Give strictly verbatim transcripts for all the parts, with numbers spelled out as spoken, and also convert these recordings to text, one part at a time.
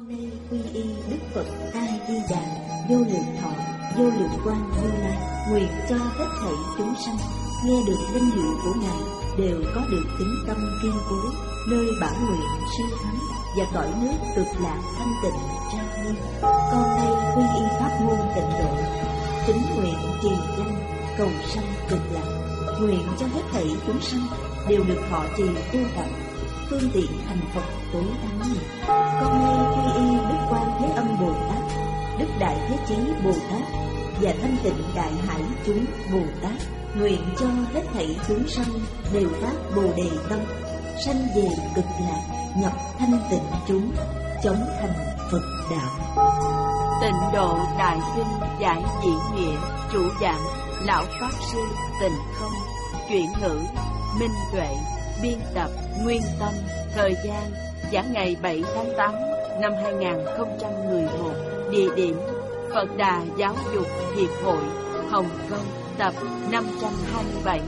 nay quy y Đức Phật A Di Đà vô lượng thọ vô lượng quang Như Lai, nguyện cho hết thảy chúng sanh nghe được danh hiệu của Ngài đều có được tín tâm kiên cố, nơi bản nguyện siêu thắng và cõi nước cực lạc thanh tịnh trang nghiêm. Con nay quy y pháp môn tịnh độ, tín nguyện trì danh cầu sanh cực lạc, nguyện cho hết thảy chúng sanh đều được thọ trì tu tập, phương tiện thành Phật tối thắng nhiệt. Con nay quy y Đức Quan Thế Âm Bồ Tát, Đức Đại Thế Chí Bồ Tát và Thanh Tịnh Đại Hải chúng Bồ Tát, nguyện cho hết thảy chúng sanh đều phát Bồ Đề tâm, sanh về cực lạc, nhập thanh tịnh chúng, chống thành Phật đạo. Tịnh Độ Đại Kinh giải diễn nghĩa, chủ giảng Lão Pháp Sư Tịnh Không, chuyển ngữ Minh Tuệ, biên tập Nguyên Tâm. Thời gian giảng ngày bảy tháng tám năm hai nghìn không trăm mười một. Địa điểm Phật Đà Giáo dục Hiệp hội, Hồng Kông, tập năm trăm hai mươi bảy.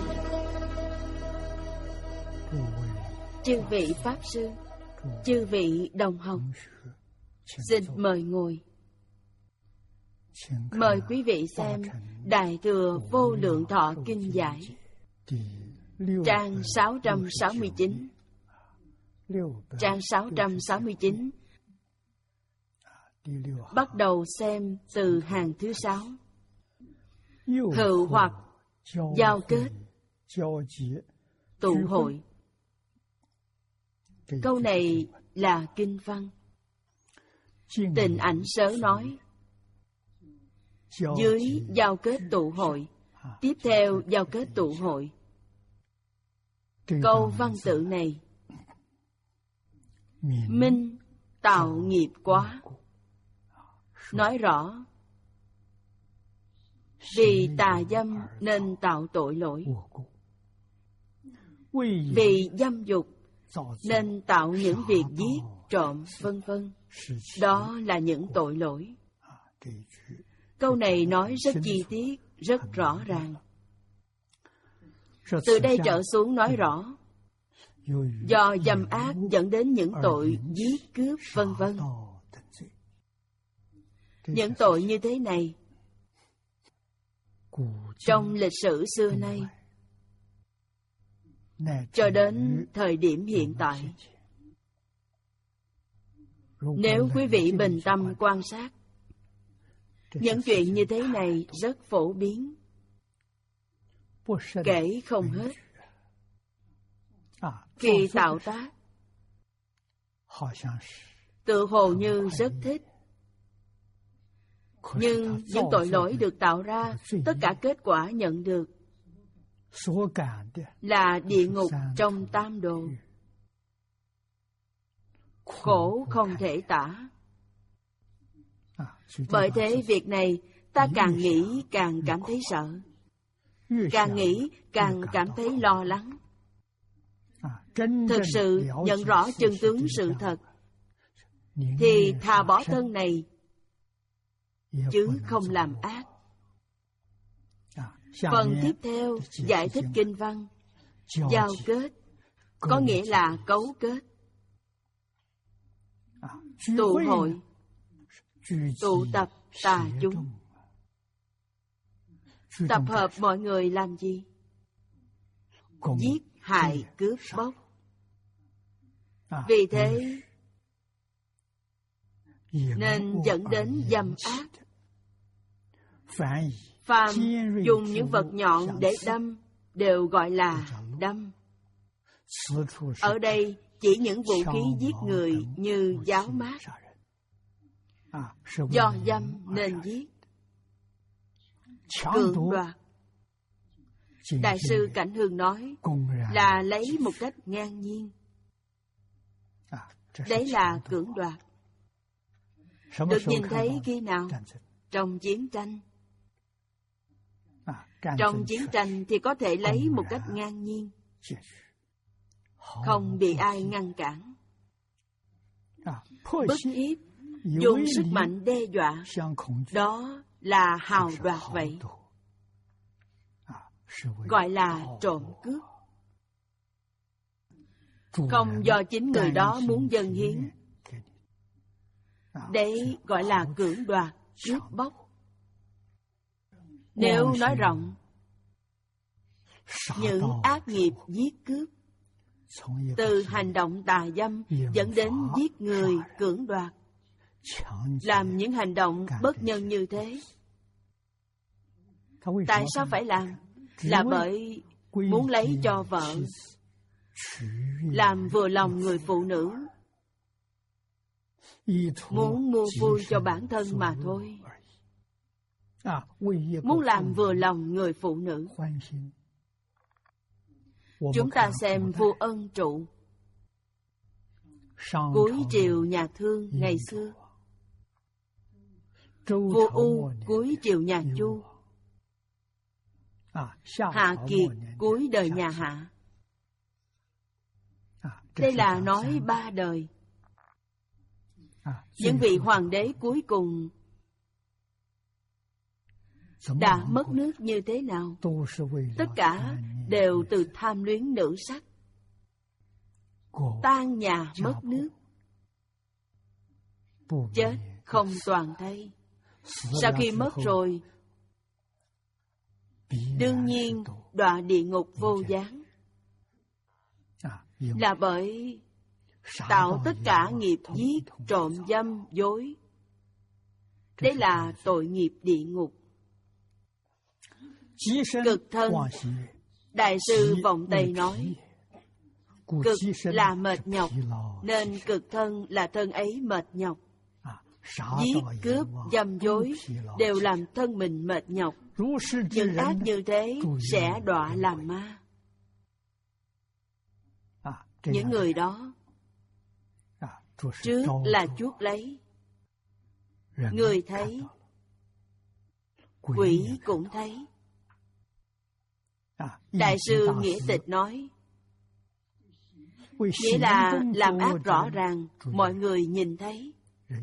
Chư vị Pháp Sư, chư vị đồng học, xin mời ngồi. Mời quý vị xem Đại Thừa Vô Lượng Thọ Kinh Giải, trang sáu trăm sáu mươi chín. Trang sáu trăm sáu mươi chín. Bắt đầu xem từ hàng thứ sáu. Hữu hoặc giao kết tụ hội. Câu này là kinh văn. Tịnh Ảnh Sớ nói dưới giao kết tụ hội, tiếp theo giao kết tụ hội. Câu văn tự này minh tạo nghiệp quá, nói rõ vì tà dâm nên tạo tội lỗi, vì dâm dục nên tạo những việc giết, trộm, vân vân. Đó là những tội lỗi. Câu này nói rất chi tiết, rất rõ ràng. Từ đây trở xuống nói rõ do dâm ác dẫn đến những tội giết, cướp, vân vân. Những tội như thế này trong lịch sử xưa nay cho đến thời điểm hiện tại, nếu quý vị bình tâm quan sát, những chuyện như thế này rất phổ biến, kể không hết. Khi tạo tác, tự hồ như rất thích, nhưng những tội lỗi được tạo ra, tất cả kết quả nhận được là địa ngục trong tam đồ, khổ không thể tả. Bởi thế việc này ta càng nghĩ càng cảm thấy sợ, càng nghĩ càng cảm thấy lo lắng. Thực sự nhận rõ chân tướng sự thật thì thà bỏ thân này chứ không làm ác. Phần tiếp theo giải thích kinh văn. Giao kết có nghĩa là cấu kết. Tụ hội, tụ tập tà chúng. Tập hợp mọi người làm gì? Giết, hại, cướp, bóc. Vì thế nên dẫn đến dâm ác. Phàm dùng những vật nhọn để đâm đều gọi là đâm. Ở đây chỉ những vũ khí giết người như giáo mát. Do dâm nên giết. Cưỡng đoạt, Đại sư Cảnh Hương nói là lấy một cách ngang nhiên. Đấy là cưỡng đoạt. Được nhìn thấy khi nào? Trong chiến tranh. Trong chiến tranh thì có thể lấy một cách ngang nhiên, không bị ai ngăn cản. Bức hiếp, dùng sức mạnh đe dọa, đó là hào đoạt vậy. Gọi là trộm cướp. Không do chính người đó muốn dâng hiến. Đấy gọi là cưỡng đoạt, cướp bóc. Nếu nói rộng, những ác nghiệp giết cướp, từ hành động tà dâm dẫn đến giết người, cưỡng đoạt, làm những hành động bất nhân như thế. Tại sao phải làm? Là bởi muốn lấy cho vợ, làm vừa lòng người phụ nữ, muốn mua vui cho bản thân mà thôi. Muốn làm vừa lòng người phụ nữ. Chúng ta xem vua Ân Trụ, cuối triều nhà Thương ngày xưa, vua U cuối triều nhà Chu, Hạ Kiệt cuối đời nhà Hạ. Đây là nói ba đời. Những vị hoàng đế cuối cùng đã mất nước như thế nào? Tất cả đều từ tham luyến nữ sắc, tan nhà mất nước, chết không toàn thây. Sau khi mất rồi, đương nhiên đọa địa ngục vô gián. Là bởi tạo tất cả nghiệp giết, trộm dâm, dối. Đấy là tội nghiệp địa ngục. Cực thân, Đại sư Vọng Tây nói, cực là mệt nhọc, nên cực thân là thân ấy mệt nhọc. Giết, cướp, dâm dối đều làm thân mình mệt nhọc. Những ác như thế sẽ đọa làm ma. Những người đó trước là chuốc lấy, người thấy, quỷ cũng thấy. Đại sư Nghĩa Tịch nói, nghĩa là làm ác rõ ràng, mọi người nhìn thấy.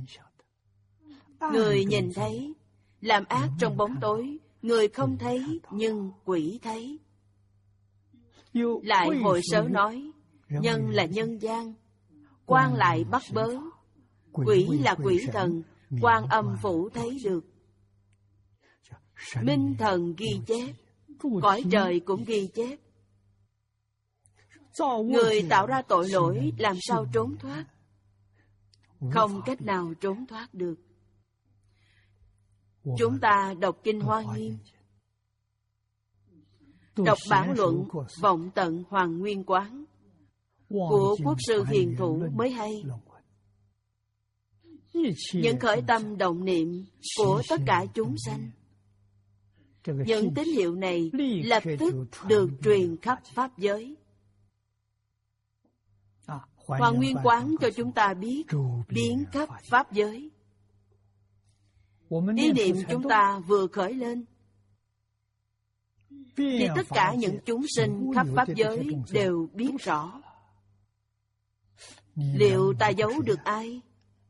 Người nhìn thấy, làm ác trong bóng tối, người không thấy nhưng quỷ thấy. Lại Hội Sớ nói, nhân là nhân gian, quan lại bắt bớ, quỷ là quỷ thần, Quan Âm Phủ thấy được. Minh thần ghi chép, cõi trời cũng ghi chép. Người tạo ra tội lỗi làm sao trốn thoát? Không cách nào trốn thoát được. Chúng ta đọc Kinh Hoa Nghiêm, đọc bản luận Vọng Tận Hoàng Nguyên Quán của Quốc sư Hiền Thủ mới hay. Những khởi tâm động niệm của tất cả chúng sanh, những tín hiệu này lập tức được truyền khắp Pháp giới. Hoàng Nguyên Quán cho chúng ta biết biến khắp Pháp giới. Ý niệm chúng ta vừa khởi lên, thì tất cả những chúng sinh khắp Pháp giới đều biết rõ. Liệu ta giấu được ai?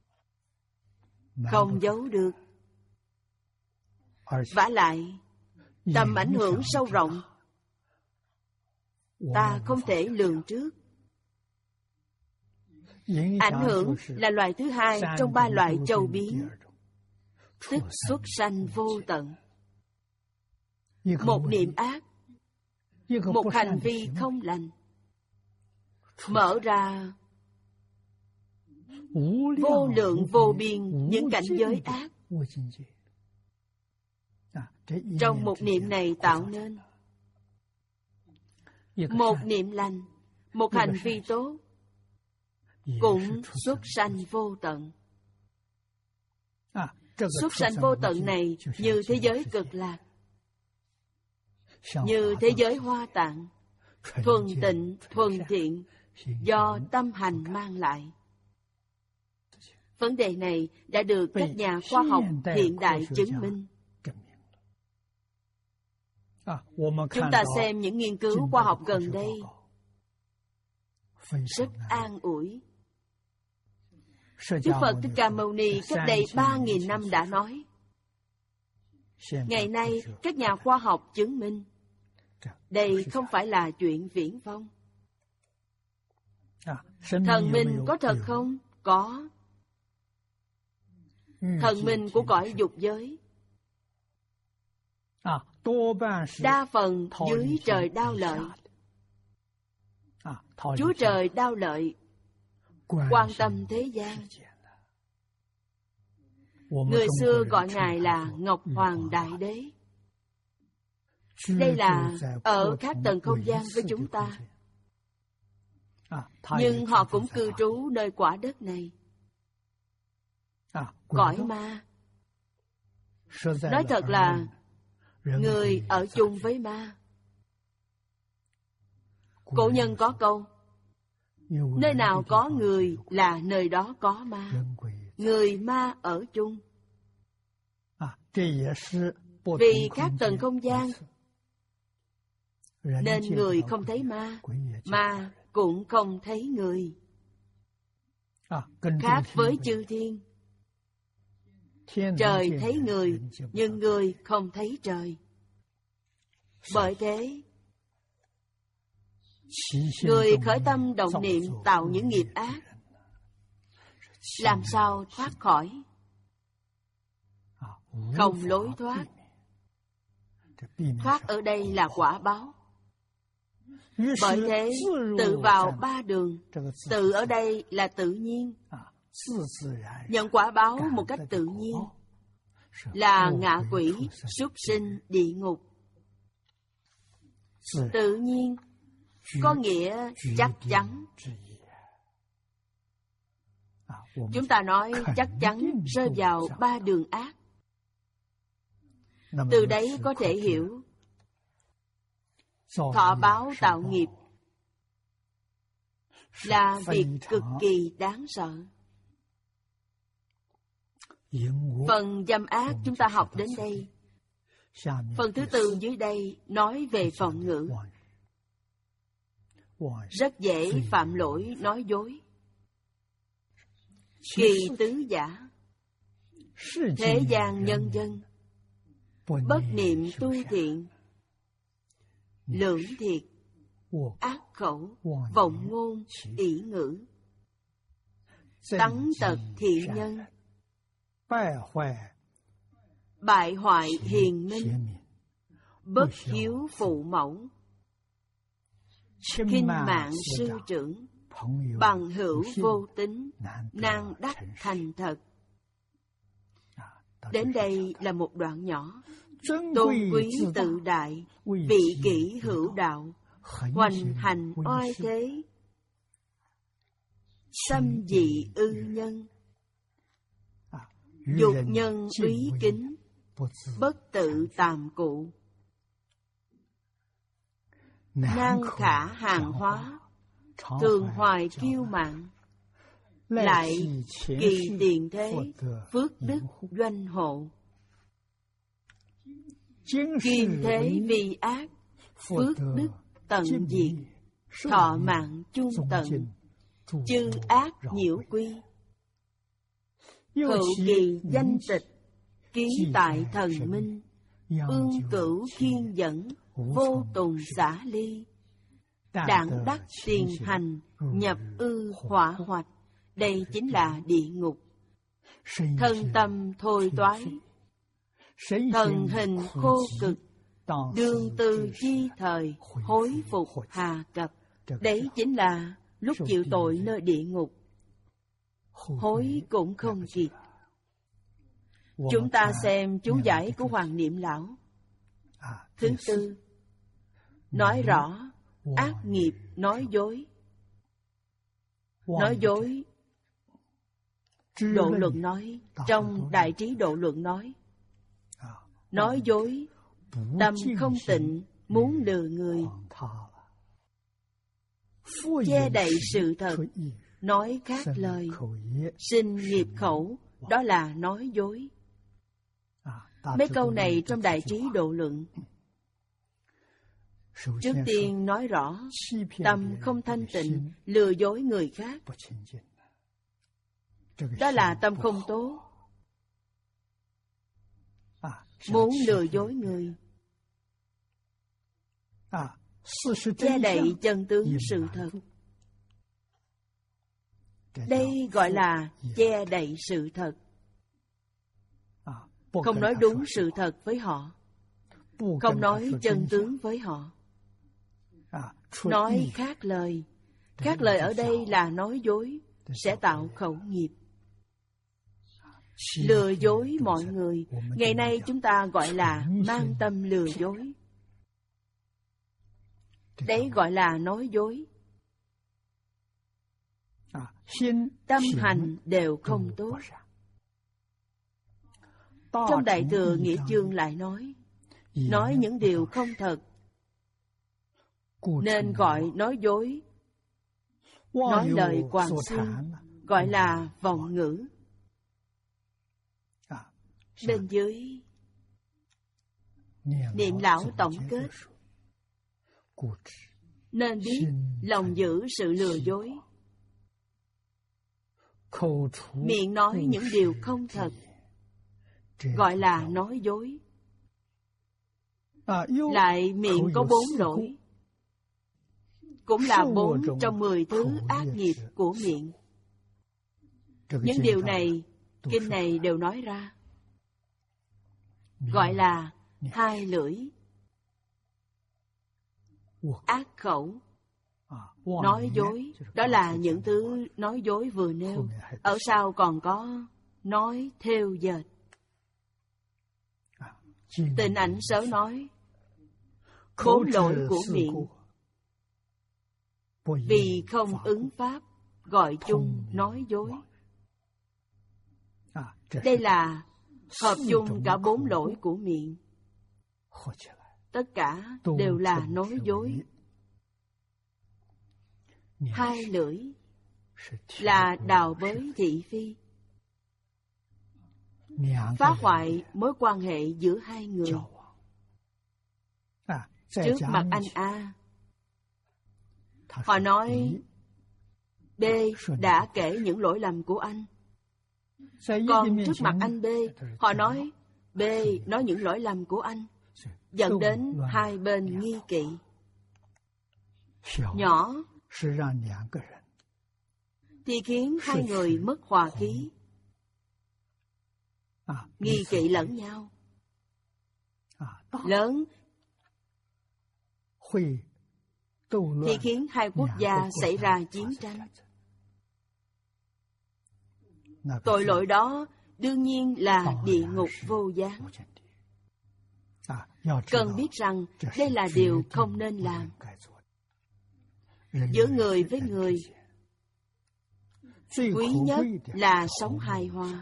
Không giấu được. Vả lại, tầm ảnh hưởng sâu rộng, ta không thể lường trước. Ảnh hưởng là loại thứ hai trong ba loại châu biến, tức xuất sanh vô tận. Một niệm ác, một hành vi không lành, mở ra vô lượng vô biên những cảnh giới ác. Trong một niệm này tạo nên một niệm lành, một hành vi tốt, cũng xuất sanh vô tận. Xuất sanh vô tận này như thế giới cực lạc, như thế giới Hoa Tạng, thuần tịnh, thuần thiện, do tâm hành mang lại. Vấn đề này đã được các nhà khoa học hiện đại chứng minh. Chúng ta xem những nghiên cứu khoa học gần đây, rất an ủi. Đức Phật Thích Ca Mâu Ni cách đây ba nghìn năm đã nói. Ngày nay, các nhà khoa học chứng minh đây không phải là chuyện viển vông. Thần minh có thật không? Có. thần minh của cõi dục giới, đa phần dưới trời Đao Lợi. Chúa trời Đao Lợi quan tâm thế gian. Người xưa gọi Ngài là Ngọc Hoàng Đại Đế. Đây là ở các tầng không gian với chúng ta, nhưng họ cũng cư trú nơi quả đất này. Cõi ma, nói thật là người ở chung với ma. Cổ nhân có câu, nơi nào có người là nơi đó có ma. Người ma ở chung. Vì các tầng không gian nên người không thấy ma, ma cũng không thấy người. Khác với chư thiên, trời thấy người nhưng người không thấy trời. Bởi thế người khởi tâm động niệm tạo những nghiệp ác, làm sao thoát khỏi? Không lối thoát. Thoát ở đây là quả báo. Bởi thế tự vào ba đường. Tự ở đây là tự nhiên. Nhận quả báo một cách tự nhiên là ngạ quỷ, súc sinh, địa ngục. Tự nhiên có nghĩa chắc chắn. Chúng ta nói chắc chắn rơi vào ba đường ác. Từ đấy có thể hiểu thọ báo tạo nghiệp là việc cực kỳ đáng sợ. Phần dâm ác chúng ta học đến đây. Phần thứ tư dưới đây nói về vọng ngữ. Rất dễ phạm lỗi nói dối. Kỳ tứ giả, thế gian nhân dân, bất niệm tu thiện, lưỡng thiệt, ác khẩu, vọng ngôn, ỷ ngữ, tắng tật thiện nhân, bại hoại hiền minh, bất hiếu phụ mẫu, khinh mạng sư trưởng, bằng hữu vô tín, nan đắc thành thật. Đến đây là một đoạn nhỏ. Tôn quý tự đại, vị kỷ hữu đạo, hoành hành oai thế, xâm dị ư nhân, dục nhân úy kính, bất tự tàm cụ, nan khả hàng hóa, thường hoài kiêu mạn, lại kỳ tiền thế, phước đức doanh hộ. Kim thế vi ác, phước đức tận diệt, thọ mạng chung tận, chư ác nhiễu quy. Hữu kỳ danh tịch, ký tại thần minh, ương cửu khiên dẫn, vô tùng xả ly. Đảng đắc tiền hành, nhập ư hỏa hoạch. Đây chính là địa ngục. Thân tâm thôi toái, thần hình khô cực, đương tư chi thời, hối phục hà cập. Đấy chính là lúc chịu tội nơi địa ngục. Hối cũng không kịp. Chúng ta xem chú giải của Hoàng Niệm Lão. Thứ tư, nói rõ ác nghiệp nói dối. Nói dối, Độ Luận nói, trong Đại Trí Độ Luận nói, nói dối, tâm không tịnh, muốn lừa người, che đậy sự thật, nói khác lời, sinh nghiệp khẩu, đó là nói dối. Mấy câu này trong Đại Trí Độ Luận. Trước tiên nói rõ, tâm không thanh tịnh, lừa dối người khác, đó là tâm không tốt. Muốn lừa dối người, che đậy chân tướng sự thật, đây gọi là che đậy sự thật. không nói đúng sự thật với họ, không nói chân tướng với họ, nói khác lời. Khác lời ở đây là nói dối, sẽ tạo khẩu nghiệp, lừa dối mọi người. Ngày nay chúng ta gọi là mang tâm lừa dối. Đấy gọi là nói dối. Tâm hành đều không tốt. Trong Đại Thừa Nghĩa Chương lại nói, nói những điều không thật, nên gọi nói dối. Nói lời quàng xương, gọi là vọng ngữ. Bên dưới niệm lão tổng kết, nên biết lòng giữ sự lừa dối. Miệng nói những điều không thật, gọi là nói dối. Lại miệng có bốn lỗi, cũng là bốn trong mười thứ ác nghiệp của miệng. Những điều này, kinh này đều nói ra, gọi là hai lưỡi, ác khẩu, nói dối. Đó là những thứ nói dối vừa nêu. Ở sau còn có nói thêu dệt. Tịnh Ảnh Sớ nói, bốn lỗi của miệng, vì không ứng pháp, gọi chung nói dối. Đây là hợp chung cả bốn lỗi của miệng. Tất cả đều là nói dối. Hai lưỡi là đào bới thị phi, phá hoại mối quan hệ giữa hai người. Trước mặt anh A, họ nói B đã kể những lỗi lầm của anh. Còn trước mặt anh B, họ nói B nói những lỗi lầm của anh, dẫn đến hai bên nghi kỵ. Nhỏ thì khiến hai người mất hòa khí, nghi kỵ lẫn nhau. Lớn thì khiến hai quốc gia xảy ra chiến tranh. Tội lỗi đó đương nhiên là địa ngục vô gián. Cần biết rằng đây là điều không nên làm. Giữa người với người, quý nhất là sống hài hòa.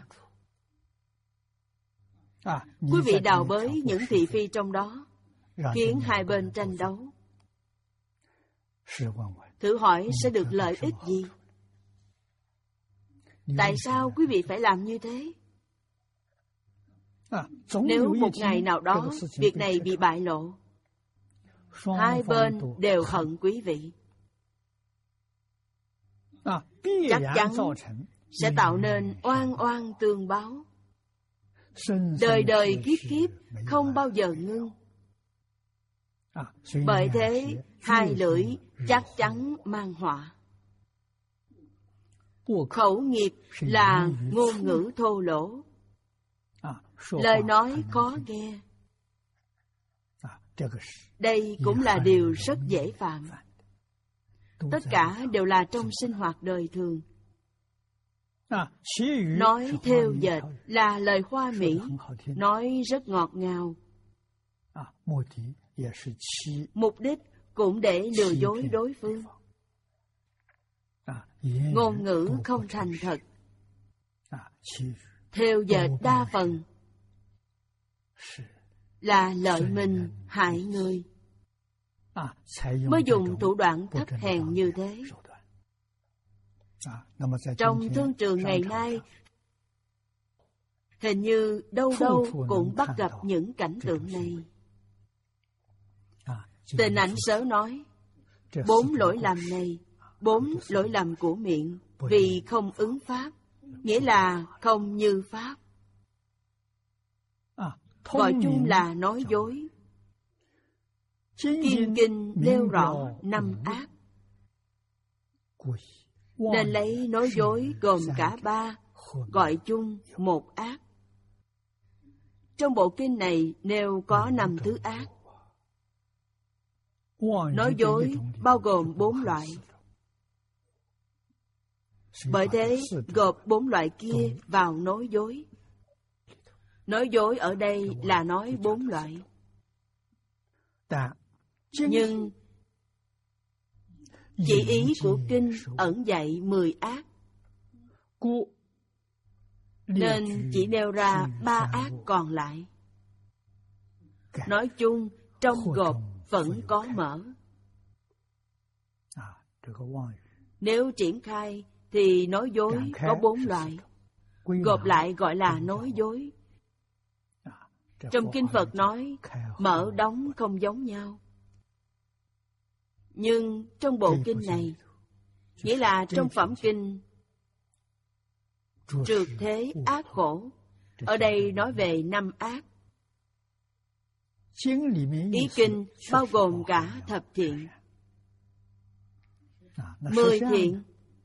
Quý vị đào bới những thị phi trong đó, khiến hai bên tranh đấu. Thử hỏi sẽ được lợi ích gì? Tại sao quý vị phải làm như thế? Nếu một ngày nào đó việc này bị bại lộ, hai bên đều hận quý vị, chắc chắn sẽ tạo nên oan oan tương báo, đời đời kiếp kiếp không bao giờ ngưng. Bởi thế hai lưỡi chắc chắn mang họa. Khẩu nghiệp là ngôn ngữ thô lỗ, lời nói khó nghe. Đây cũng là điều rất dễ phạm. Tất cả đều là trong sinh hoạt đời thường. Nói thêu dệt là lời hoa mỹ, nói rất ngọt ngào. Mục đích cũng để lừa dối đối phương. Ngôn ngữ không thành thật, thêu dệt đa phần là lợi mình hại người, mới dùng thủ đoạn thấp hèn như thế. Trong thương trường ngày nay, hình như đâu đâu cũng bắt gặp những cảnh tượng này. Tịnh Ảnh Sớ nói, bốn lỗi lầm này, bốn lỗi lầm của miệng, vì không ứng pháp, nghĩa là không như pháp. Gọi chung là nói dối. Kim Kinh nêu rõ năm ác, nên lấy nói dối gồm cả ba, gọi chung một ác. trong bộ kinh này nêu có năm thứ ác. Nói dối bao gồm bốn loại. Bởi thế, gộp bốn loại kia vào nói dối. Nói dối ở đây là nói bốn loại. Nhưng chỉ ý của kinh ẩn dạy mười ác, nên chỉ nêu ra ba ác còn lại. Nói chung, trong gộp vẫn có mở. Nếu triển khai thì nói dối có bốn loại, gộp lại gọi là nói dối. Trong kinh Phật nói, mở đóng không giống nhau. Nhưng trong bộ kinh này, nghĩa là trong phẩm kinh Trượt Thế Ác Khổ, ở đây nói về năm ác. Ý kinh bao gồm cả thập thiện. Mười thiện.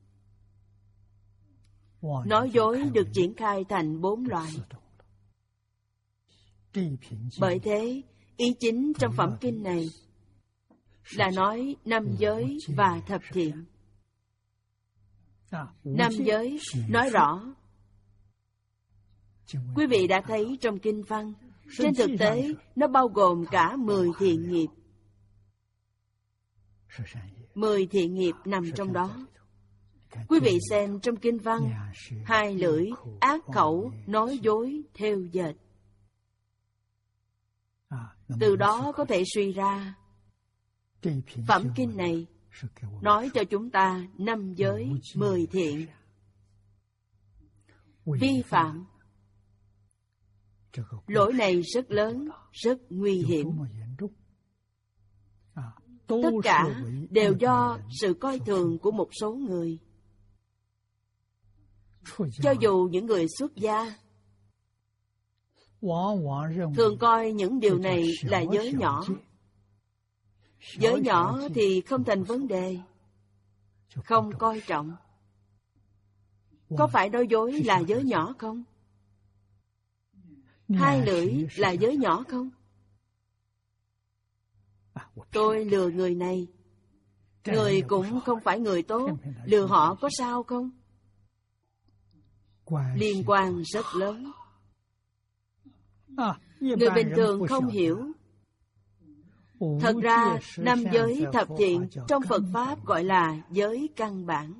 Nói dối được triển khai thành bốn loại. Bởi thế, ý chính trong phẩm kinh này là nói năm giới và thập thiện. Năm giới nói rõ. Quý vị đã thấy trong kinh văn, trên thực tế nó bao gồm cả mười thiện nghiệp. Mười thiện nghiệp nằm trong đó. Quý vị xem trong kinh văn, hai lưỡi, ác khẩu, nói dối, thêu dệt. Từ đó có thể suy ra, phẩm kinh này nói cho chúng ta năm giới, mười thiện. Vi phạm lỗi này rất lớn, rất nguy hiểm. Tất cả đều do sự coi thường của một số người. Cho dù những người xuất gia thường coi những điều này là giới nhỏ. Giới nhỏ thì không thành vấn đề, không coi trọng. Có phải nói dối là giới nhỏ không? Hai lưỡi là giới nhỏ không? Tôi lừa người này, người cũng không phải người tốt, lừa họ có sao không? Liên quan rất lớn. Người bình thường không hiểu. Thật ra, năm giới thập thiện trong Phật Pháp gọi là giới căn bản.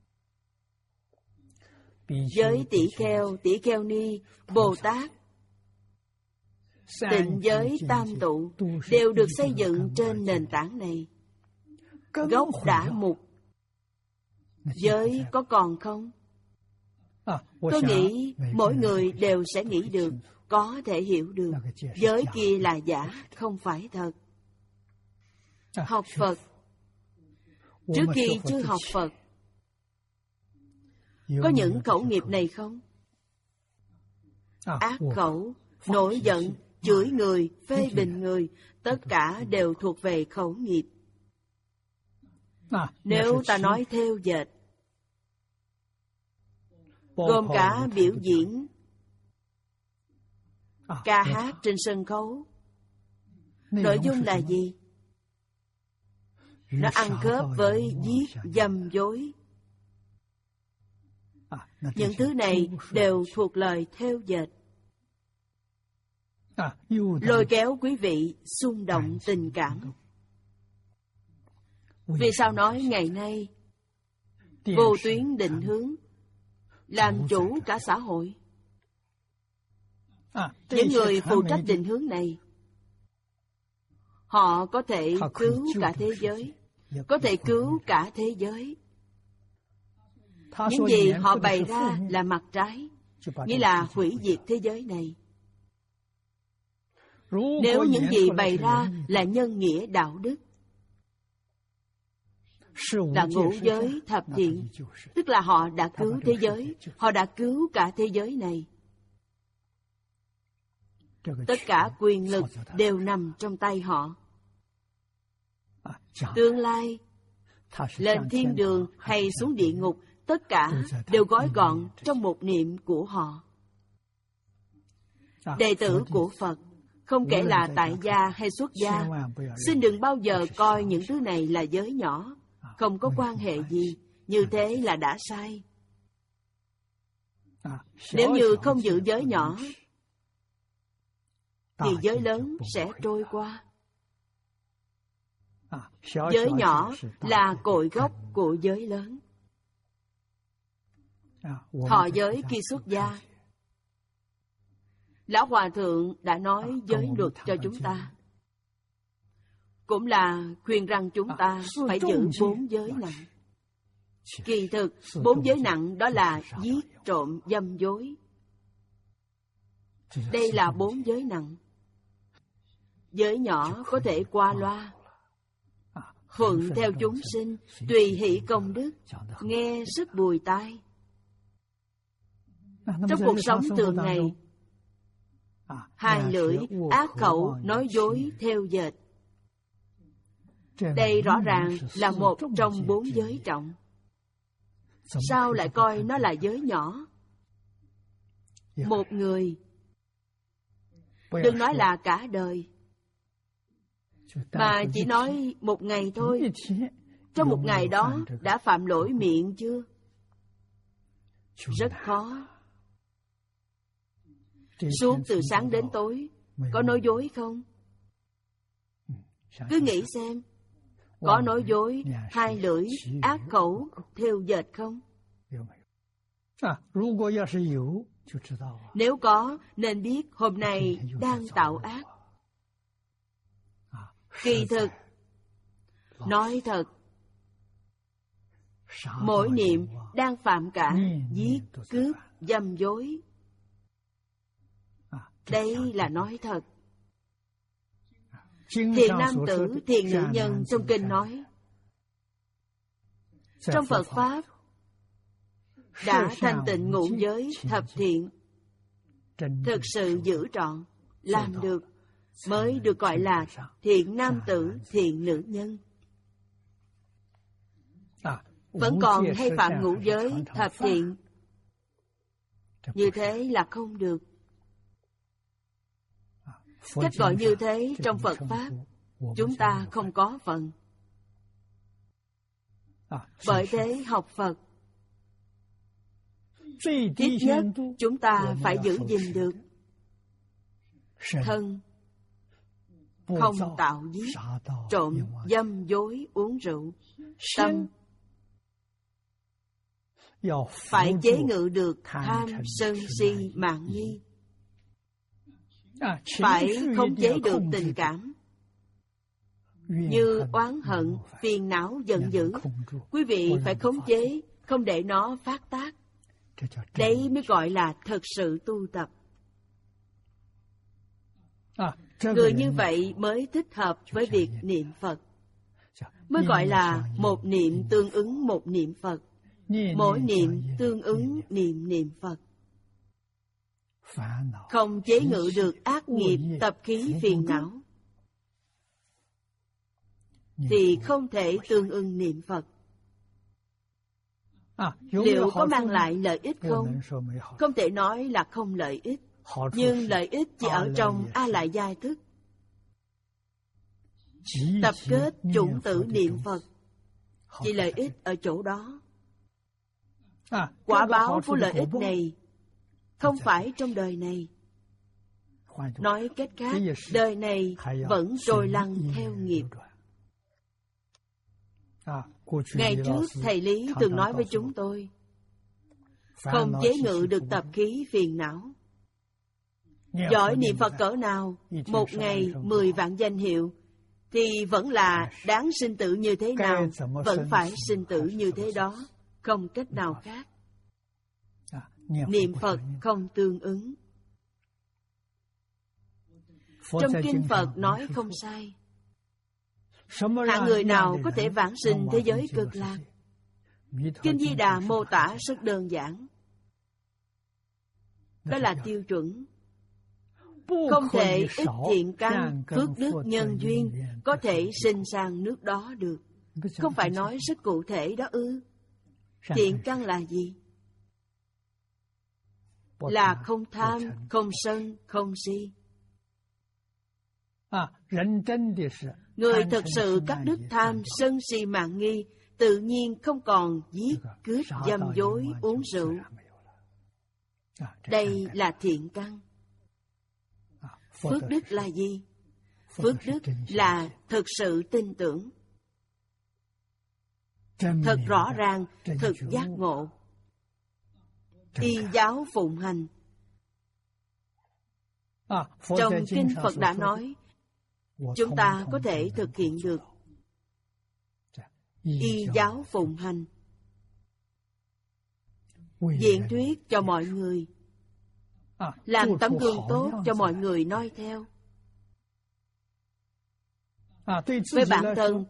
Giới tỷ kheo, tỷ kheo ni, Bồ Tát, tịnh giới tam tụ đều được xây dựng trên nền tảng này. Gốc đã mục, giới có còn không? Tôi nghĩ mỗi người đều sẽ nghĩ được, có thể hiểu được. Giới kia là giả, không phải thật. Học Phật, trước khi chưa học Phật, có những khẩu nghiệp này không? Ác khẩu, nổi giận, chửi người, phê bình người, tất cả đều thuộc về khẩu nghiệp. Nếu ta nói thêu dệt, gồm cả biểu diễn, ca hát trên sân khấu, nội dung là gì? Nó ăn khớp với giết, dâm dối. Những thứ này đều thuộc lời thêu dệt, lôi kéo quý vị xung động tình cảm. Vì sao nói ngày nay vô tuyến định hướng, làm chủ cả xã hội? Những người phụ trách định hướng này, họ có thể cứu cả thế giới, có thể cứu cả thế giới. Những gì họ bày ra là mặt trái, nghĩa là hủy diệt thế giới này. Nếu những gì bày ra là nhân nghĩa đạo đức, là ngũ giới thập thiện, tức là họ đã cứu thế giới, họ đã cứu cả thế giới này. Tất cả quyền lực đều nằm trong tay họ. Tương lai, lên thiên đường hay xuống địa ngục, tất cả đều gói gọn trong một niệm của họ. Đệ tử của Phật, không kể là tại gia hay xuất gia, xin đừng bao giờ coi những thứ này là giới nhỏ, không có quan hệ gì, như thế là đã sai. Nếu như không giữ giới nhỏ, thì giới lớn sẽ trôi qua. Giới nhỏ là cội gốc của giới lớn. Thọ giới khi xuất gia, Lão Hòa Thượng đã nói giới luật cho chúng ta, cũng là khuyên rằng chúng ta phải giữ bốn giới nặng. Kỳ thực, bốn giới nặng đó là giết, trộm, dâm, dối. Đây là bốn giới nặng. Giới nhỏ có thể qua loa, thuận theo chúng sinh, tùy hỷ công đức, nghe sức bùi tai. Trong cuộc sống thường ngày, hai lưỡi, ác khẩu, nói dối, theo dệt. Đây rõ ràng là một trong bốn giới trọng. Sao lại coi nó là giới nhỏ? Một người, đừng nói là cả đời, mà chỉ nói một ngày thôi. Trong một ngày đó đã phạm lỗi miệng chưa? Rất khó. Suốt từ sáng đến tối, có nói dối không? Cứ nghĩ xem, có nói dối, hai lưỡi, ác khẩu, theo dệt không? Nếu có, nên biết hôm nay đang tạo ác. Kỳ thực, nói thật, mỗi niệm đang phạm cả giết, cướp, dâm dối. Đây là nói thật. Thiện nam tử, thiện nữ nhân trong kinh nói, trong Phật Pháp đã thành tịnh ngũ giới thập thiện, thực sự giữ trọn, làm được, mới được gọi là thiện nam tử, thiện nữ nhân. Vẫn còn hay phạm ngũ giới thập thiện, như thế là không được. Cách gọi như thế trong Phật Pháp, chúng ta không có phần. Bởi thế học Phật, ít nhất chúng ta phải giữ gìn được thân, không tạo giết, trộm, dâm, dối, uống rượu. Tâm, phải chế ngự được tham, sân, si, mạn nghi. Phải khống chế được tình cảm như oán hận, phiền não, giận dữ. Quý vị phải khống chế, không để nó phát tác. Đấy mới gọi là thật sự tu tập. Người như vậy mới thích hợp với việc niệm Phật, mới gọi là một niệm tương ứng một niệm Phật, mỗi niệm tương ứng niệm niệm Phật. Không chế ngự được ác nghiệp, tập khí, phiền não, thì không thể tương ưng niệm Phật. Liệu có mang lại lợi ích không? Không thể nói là không lợi ích, nhưng lợi ích chỉ ở trong A Lại Giai thức. Tập kết chủng tử niệm Phật, chỉ lợi ích ở chỗ đó. Quả báo của lợi ích này không phải trong đời này. Nói cách khác, đời này vẫn trôi lăn theo nghiệp. Ngày trước thầy Lý từng nói với chúng tôi, không chế ngự được tập khí phiền não. Giỏi niệm Phật cỡ nào, một ngày mười vạn danh hiệu, thì vẫn là đáng sinh tử như thế nào, vẫn phải sinh tử như thế đó, không cách nào khác. Niệm Phật không tương ứng. Trong kinh Phật nói không sai. Hạng người nào có thể vãng sinh thế giới cực lạc? Kinh Di Đà mô tả rất đơn giản. Đó là tiêu chuẩn. Không thể ít thiện căn, phước đức, nhân duyên có thể sinh sang nước đó được. Không phải nói rất cụ thể đó ư? Thiện căn là gì? là không tham, không sân, không si. Người thật sự cắt đứt tham, sân si mạn nghi, tự nhiên không còn giết, cướp, dâm dối, uống rượu. Đây là thiện căn. Phước đức là gì? Phước đức là thực sự tin tưởng, thật rõ ràng, thực giác ngộ, y giáo phụng hành. Trong kinh Phật đã nói, chúng ta có thể thực hiện được y giáo phụng hành, diễn thuyết cho mọi người, làm tấm gương tốt cho mọi người noi theo. Với bản thân,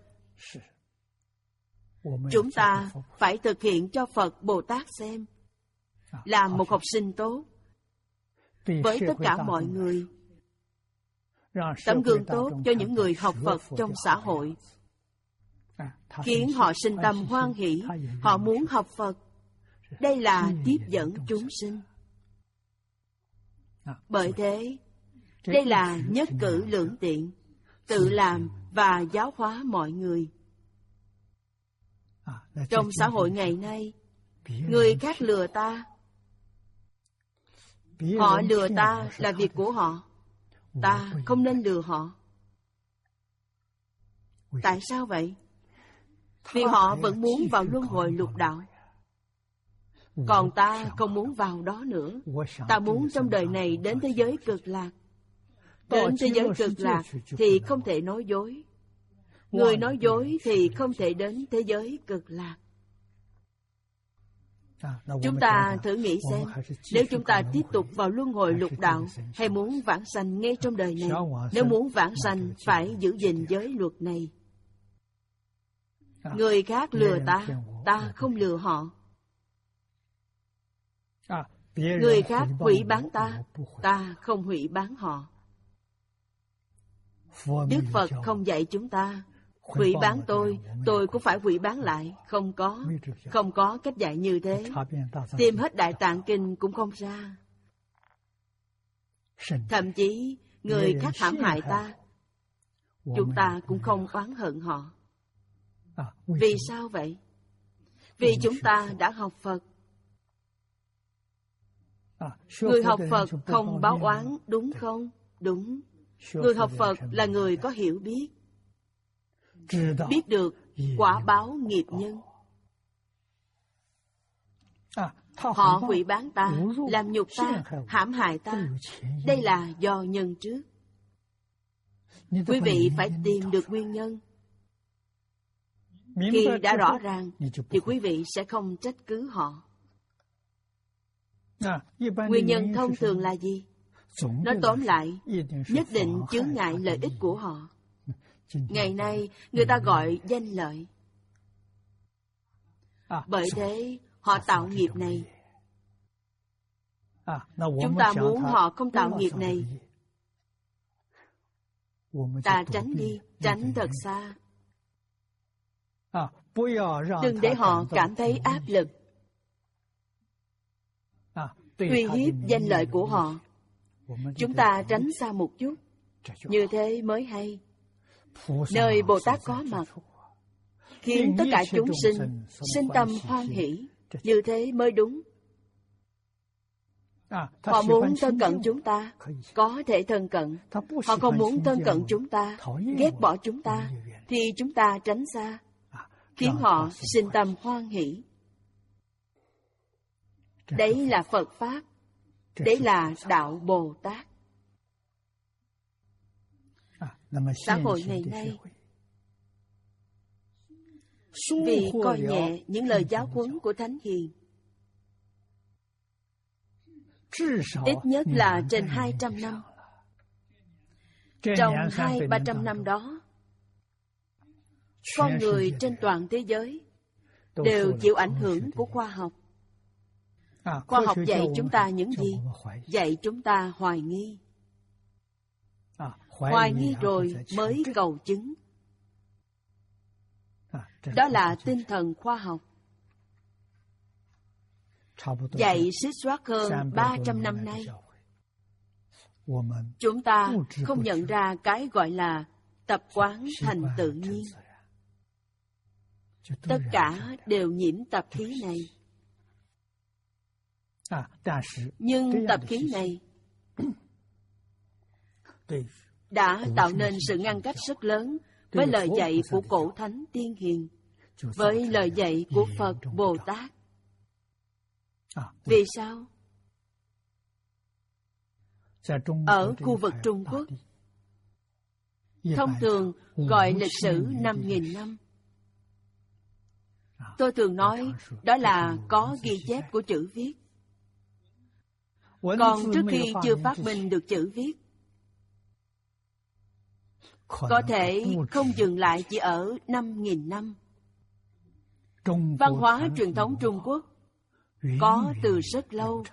chúng ta phải thực hiện cho Phật Bồ Tát xem, làm một học sinh tốt với tất cả mọi người, tấm gương tốt cho những người học Phật trong xã hội, khiến họ sinh tâm hoan hỷ, họ muốn học Phật. Đây là tiếp dẫn chúng sinh. Bởi thế, đây là nhất cử lưỡng tiện, tự làm và giáo hóa mọi người. Trong xã hội ngày nay, người khác lừa ta, họ lừa ta là việc của họ, ta không nên lừa họ. Tại sao vậy? Vì họ vẫn muốn vào luân hồi lục đạo, còn ta không muốn vào đó nữa. Ta muốn trong đời này đến thế giới cực lạc. Đến thế giới cực lạc thì không thể nói dối. Người nói dối thì không thể đến thế giới cực lạc. Chúng ta thử nghĩ xem, nếu chúng ta tiếp tục vào luân hồi lục đạo, hay muốn vãng sanh ngay trong đời này, nếu muốn vãng sanh phải giữ gìn giới luật này. Người khác lừa ta, ta không lừa họ. Người khác hủy bán ta, ta không hủy bán họ. Đức Phật không dạy chúng ta hủy bán tôi, tôi cũng phải hủy bán lại. Không có, không có cách dạy như thế. Tìm hết Đại Tạng Kinh cũng không ra. Thậm chí, người khác hãm hại ta, chúng ta cũng không oán hận họ. Vì sao vậy? Vì chúng ta đã học Phật. Người học Phật không báo oán, đúng không? Đúng. Người học Phật là người có hiểu biết, biết được quả báo nghiệp nhân. Họ hủy bán ta, làm nhục ta, hãm hại ta. Đây là do nhân trước. Quý vị phải tìm được nguyên nhân. Khi đã rõ ràng, thì quý vị sẽ không trách cứ họ. Nguyên nhân thông thường là gì? Nói tóm lại, nhất định chướng ngại lợi ích của họ. Ngày nay, người ta gọi danh lợi. Bởi thế, họ tạo nghiệp này. Chúng ta muốn họ không tạo nghiệp này. Ta tránh đi, tránh thật xa. Đừng để họ cảm thấy áp lực, uy hiếp danh lợi của họ. Chúng ta tránh xa một chút, như thế mới hay. Nơi Bồ Tát có mặt, khiến tất cả chúng sinh sinh tâm hoan hỷ, như thế mới đúng. Họ muốn thân cận chúng ta, có thể thân cận. Họ không muốn thân cận chúng ta, ghét bỏ chúng ta, thì chúng ta tránh xa, khiến họ sinh tâm hoan hỷ. Đấy là Phật Pháp. Đấy là Đạo Bồ Tát. Xã hội ngày nay, vì coi nhẹ những lời giáo huấn của Thánh Hiền, ít nhất là trên hai trăm năm. Trong hai ba trăm năm đó, con người trên toàn thế giới đều chịu ảnh hưởng của khoa học. Khoa học dạy chúng ta những gì? Dạy chúng ta hoài nghi. Hoài nghi rồi mới cầu chứng. Đó là tinh thần khoa học. dạy xích xoát hơn ba trăm năm nay. Chúng ta không nhận ra cái gọi là tập quán thành tự nhiên. Tất cả đều nhiễm tập khí này. Nhưng tập khí này đã tạo nên sự ngăn cách rất lớn với lời dạy của cổ thánh tiên hiền, với lời dạy của Phật Bồ Tát. Vì sao? Ở khu vực Trung Quốc, thông thường gọi lịch sử năm nghìn năm. Tôi thường nói đó là có ghi chép của chữ viết. Còn trước khi chưa phát minh được chữ viết, có thể không dừng lại chỉ ở năm nghìn năm. Văn hóa truyền thống Trung Quốc có từ rất lâu.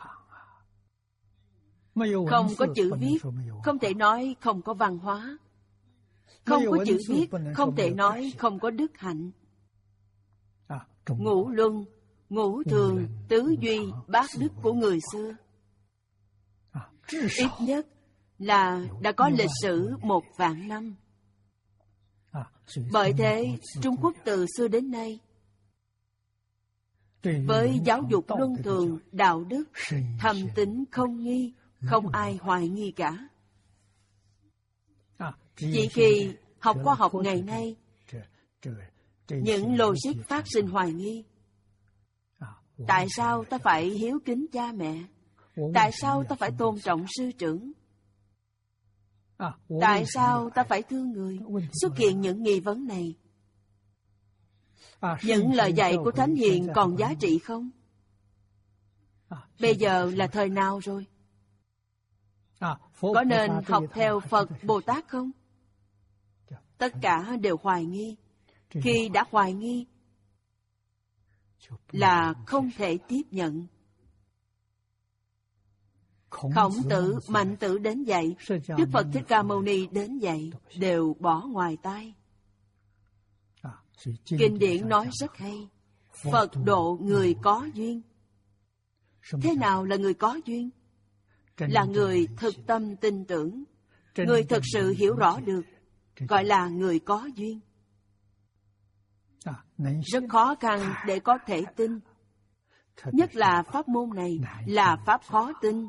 Không có chữ viết, không thể nói không có văn hóa. Không có chữ viết, không thể nói không có đức hạnh. Ngũ luân, ngũ thường, tứ duy, bát đức của người xưa, ít nhất là đã có lịch sử một vạn năm. Bởi thế, Trung Quốc từ xưa đến nay, với giáo dục luân thường, đạo đức, thầm tín không nghi, không ai hoài nghi cả. Chỉ khi học khoa học ngày nay, những logic phát sinh hoài nghi. Tại sao ta phải hiếu kính cha mẹ? Tại sao ta phải tôn trọng sư trưởng? Tại sao ta phải thương người? Xuất hiện những nghi vấn này. Những lời dạy của Thánh Hiền còn giá trị không? Bây giờ là thời nào rồi? Có nên học theo Phật Bồ Tát không? Tất cả đều hoài nghi. Khi đã hoài nghi là không thể tiếp nhận. Khổng Tử, Mạnh Tử đến dạy, Đức Phật Thích Ca Mâu Ni đến dạy, đều bỏ ngoài tai. Kinh điển nói rất hay. Phật độ người có duyên. Thế nào là người có duyên? Là người thực tâm tin tưởng, người thực sự hiểu rõ được, gọi là người có duyên. Rất khó khăn để có thể tin. Nhất là pháp môn này là pháp khó tin.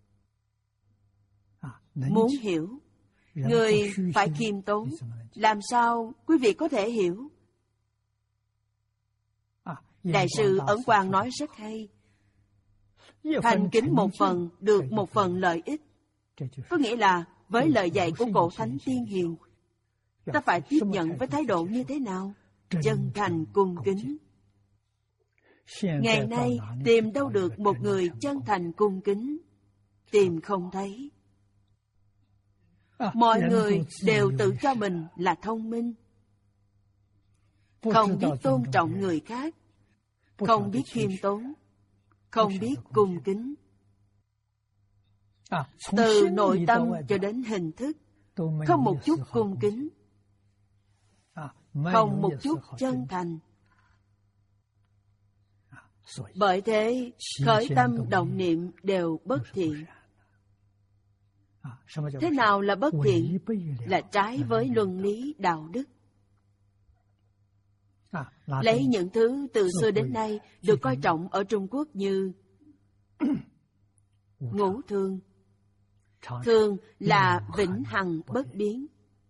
Muốn hiểu, người phải khiêm tốn. Làm sao quý vị có thể hiểu? Đại sư Ấn Quang nói rất hay. Thành kính một phần, được một phần lợi ích. Có nghĩa là với lời dạy của cổ thánh tiên hiền, ta phải tiếp nhận với thái độ như thế nào? Chân thành cung kính. Ngày nay tìm đâu được một người chân thành cung kính? Tìm không thấy. Mọi người đều tự cho mình là thông minh, không biết tôn trọng người khác, không biết khiêm tốn, không biết cung kính. Từ nội tâm cho đến hình thức, không một chút cung kính, không một chút chân thành. Bởi thế, khởi tâm động niệm đều bất thiện. Thế nào là bất thiện? Là trái với luân lý đạo đức. Lấy những thứ từ xưa đến nay được coi trọng ở Trung Quốc như ngũ thường. Thường là vĩnh hằng bất biến.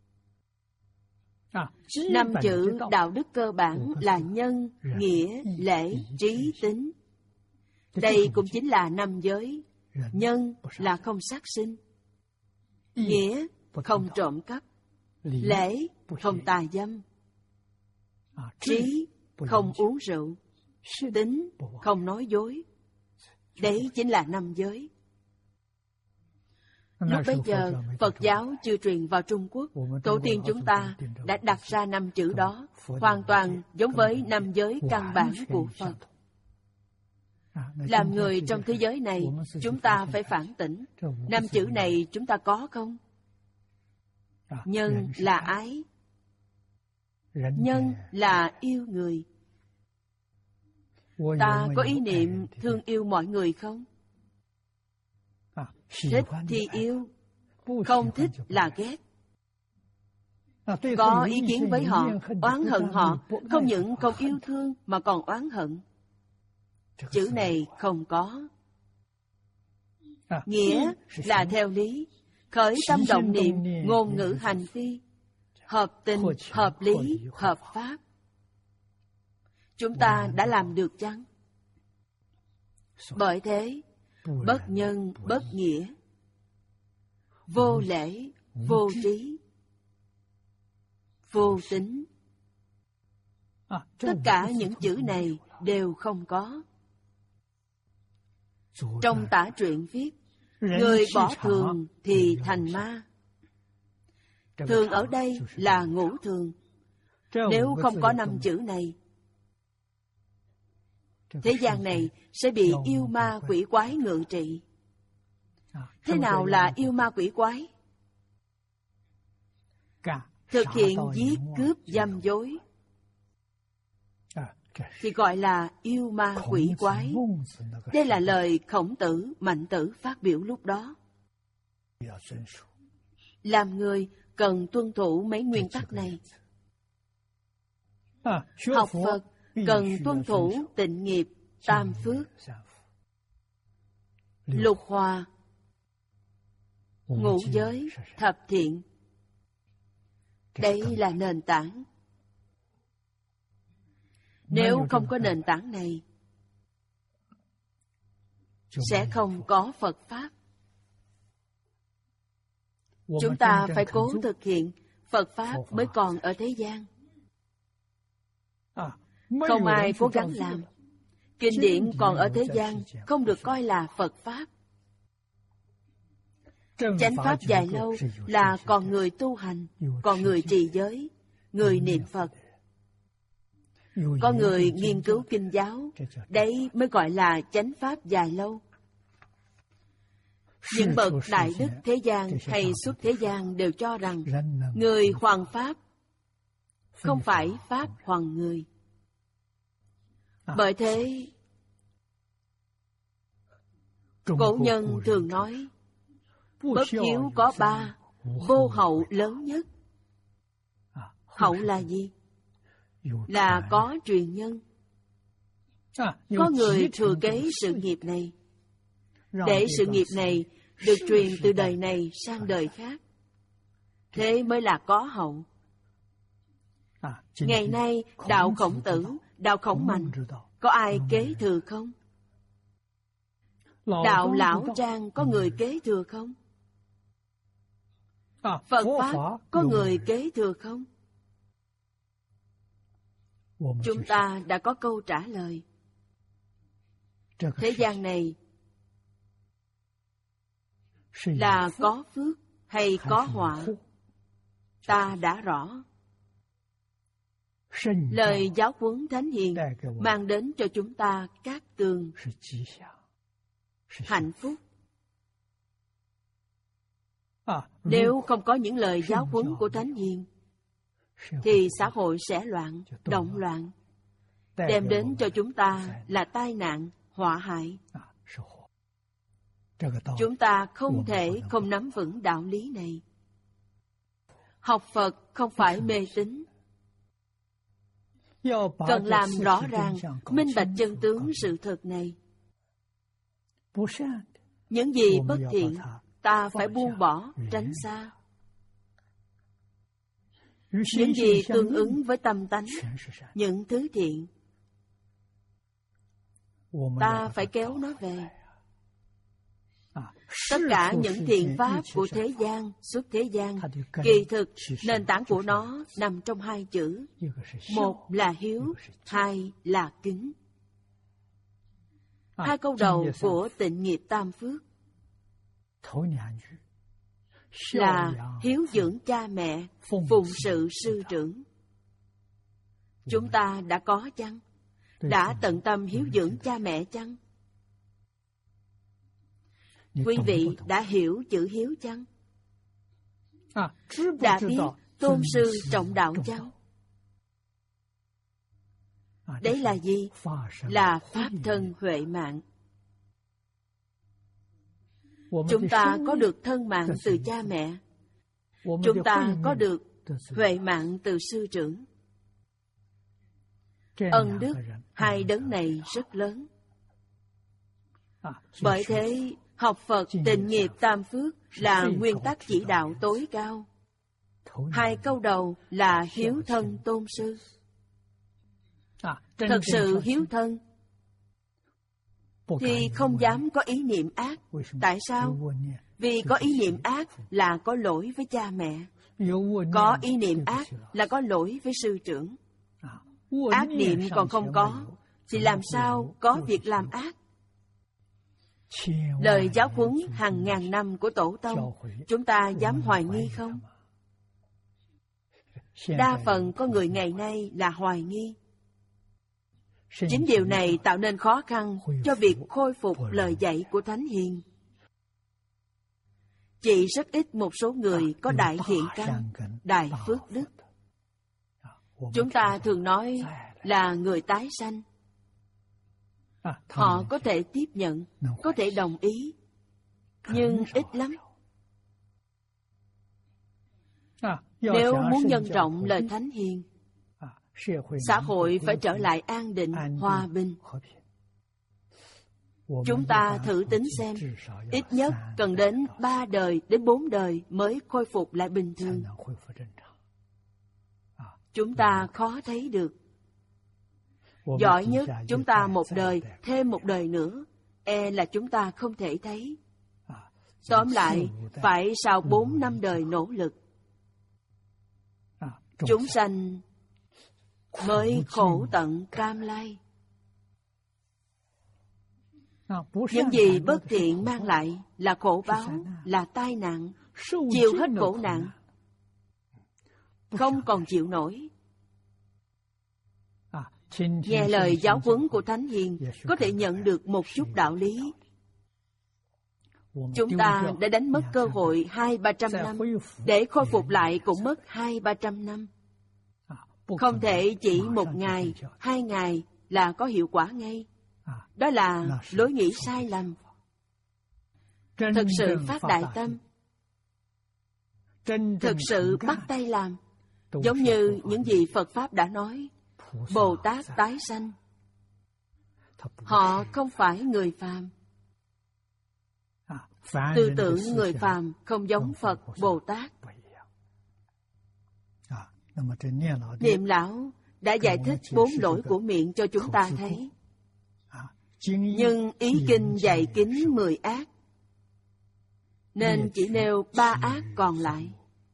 Năm chữ đạo đức cơ bản là nhân, nghĩa, lễ, trí, tính. Đây cũng chính là năm giới. Nhân là không sát sinh, nghĩa không trộm cắp, lễ không tà dâm, trí không uống rượu, tính không nói dối. Đấy chính là năm giới. Lúc bấy giờ, Phật giáo chưa truyền vào Trung Quốc, tổ tiên chúng ta đã đặt ra năm chữ đó, hoàn toàn giống với năm giới căn bản của Phật. Làm người trong thế giới này, chúng ta phải phản tỉnh. Năm chữ này chúng ta có không? Nhân là ái. Nhân là yêu người. Ta có ý niệm thương yêu mọi người không? Thích thì yêu, không thích là ghét. Có ý kiến với họ, oán hận họ, không những không yêu thương mà còn oán hận. Chữ này không có. Nghĩa là theo lý, khởi tâm động niệm, ngôn ngữ hành vi, hợp tình, hợp lý, hợp pháp. Chúng ta đã làm được chăng? Bởi thế, bất nhân, bất nghĩa, vô lễ, vô trí, vô tín. Tất cả những chữ này đều không có. Trong tả truyện viết, người bỏ thường thì thành ma. Thường ở đây là ngũ thường. Nếu không có năm chữ này, thế gian này sẽ bị yêu ma quỷ quái ngự trị. Thế nào là yêu ma quỷ quái? Thực hiện giết cướp dâm dối thì gọi là yêu ma quỷ quái. Đây là lời Khổng Tử, Mạnh Tử phát biểu lúc đó. Làm người cần tuân thủ mấy nguyên tắc này. Học Phật cần tuân thủ tịnh nghiệp, tam phước, lục hòa, ngũ giới, thập thiện. Đây là nền tảng. Nếu không có nền tảng này, sẽ không có Phật Pháp. Chúng ta phải cố thực hiện, Phật Pháp mới còn ở thế gian. Không ai cố gắng làm. Kinh điển còn ở thế gian, không được coi là Phật Pháp. Chánh Pháp dài lâu là còn người tu hành, còn người trì giới, người niệm Phật. Có người nghiên cứu kinh giáo, đấy mới gọi là chánh Pháp dài lâu. Những bậc đại đức thế gian hay xuất thế gian đều cho rằng người hoằng Pháp không phải Pháp hoằng người. Bởi thế, cổ nhân thường nói, bất hiếu có ba, vô hậu lớn nhất. Hậu là gì? Là có truyền nhân. Có người thừa kế sự nghiệp này, để sự nghiệp này được truyền từ đời này sang đời khác. Thế mới là có hậu. Ngày nay, đạo Khổng Tử, đạo Khổng Mạnh, có ai kế thừa không? Đạo Lão Trang có người kế thừa không? Phật Pháp có người kế thừa không? Chúng ta đã có câu trả lời. Thế gian này là có phước hay có họa, ta đã rõ. Lời giáo huấn Thánh Hiền mang đến cho chúng ta cát tường, hạnh phúc. Nếu không có những lời giáo huấn của Thánh Hiền, thì xã hội sẽ loạn, động loạn, đem đến cho chúng ta là tai nạn, họa hại. Chúng ta không thể không nắm vững đạo lý này. Học Phật không phải mê tín. Cần làm rõ ràng, minh bạch chân tướng sự thật này. Những gì bất thiện, ta phải buông bỏ, tránh xa. Những gì tương ứng với tâm tánh, những thứ thiện, ta phải kéo nó về. Tất cả những thiện pháp của thế gian, xuất thế gian, kỳ thực, nền tảng của nó nằm trong hai chữ. Một là hiếu, hai là kính. Hai câu đầu của tịnh nghiệp tam phước là hiếu dưỡng cha mẹ, phụng sự sư trưởng. Chúng ta đã có chăng? Đã tận tâm hiếu dưỡng cha mẹ chăng? Quý vị đã hiểu chữ hiếu chăng? Đã biết tôn sư trọng đạo chăng? Đấy là gì? Là pháp thân huệ mạng. Chúng ta có được thân mạng từ cha mẹ. Chúng ta có được huệ mạng từ sư trưởng. Ân đức hai đấng này rất lớn. Bởi thế, học Phật tịnh nghiệp tam phước là nguyên tắc chỉ đạo tối cao. Hai câu đầu là hiếu thân tôn sư. Thật sự hiếu thân thì không dám có ý niệm ác. Tại sao? Vì có ý niệm ác là có lỗi với cha mẹ. Có ý niệm ác là có lỗi với sư trưởng. Ác niệm còn không có thì làm sao có việc làm ác? Lời giáo huấn hàng ngàn năm của Tổ Tông, chúng ta dám hoài nghi không? Đa phần có người ngày nay là hoài nghi. Chính điều này tạo nên khó khăn cho việc khôi phục lời dạy của Thánh Hiền. Chỉ rất ít một số người có đại thiện căn, đại phước đức. Chúng ta thường nói là người tái sanh. Họ có thể tiếp nhận, có thể đồng ý, nhưng ít lắm. Nếu muốn nhân rộng lời Thánh Hiền, xã hội phải trở lại an định, hòa bình. Chúng ta thử tính xem, ít nhất cần đến ba đời đến bốn đời mới khôi phục lại bình thường. Chúng ta khó thấy được. Giỏi nhất chúng ta một đời, thêm một đời nữa, e là chúng ta không thể thấy. Tóm lại, phải sau bốn năm đời nỗ lực, chúng sanh mới khổ tận cam lai. Những gì bất thiện mang lại là khổ báo, là tai nạn, chịu hết khổ nạn, không còn chịu nổi. Nghe lời giáo huấn của Thánh Hiền có thể nhận được một chút đạo lý. Chúng ta đã đánh mất cơ hội hai ba trăm năm, để khôi phục lại cũng mất hai ba trăm năm. Không thể chỉ một ngày, hai ngày là có hiệu quả ngay. Đó là lối nghĩ sai lầm. Thực sự phát đại tâm, thực sự bắt tay làm, giống như những gì Phật Pháp đã nói, Bồ Tát tái sanh. Họ không phải người phàm. Tư tưởng người phàm không giống Phật Bồ Tát. Niệm lão đã giải thích bốn lỗi của miệng cho chúng ta thấy. Nhưng ý kinh dạy kính mười ác, nên chỉ nêu ba ác còn lại.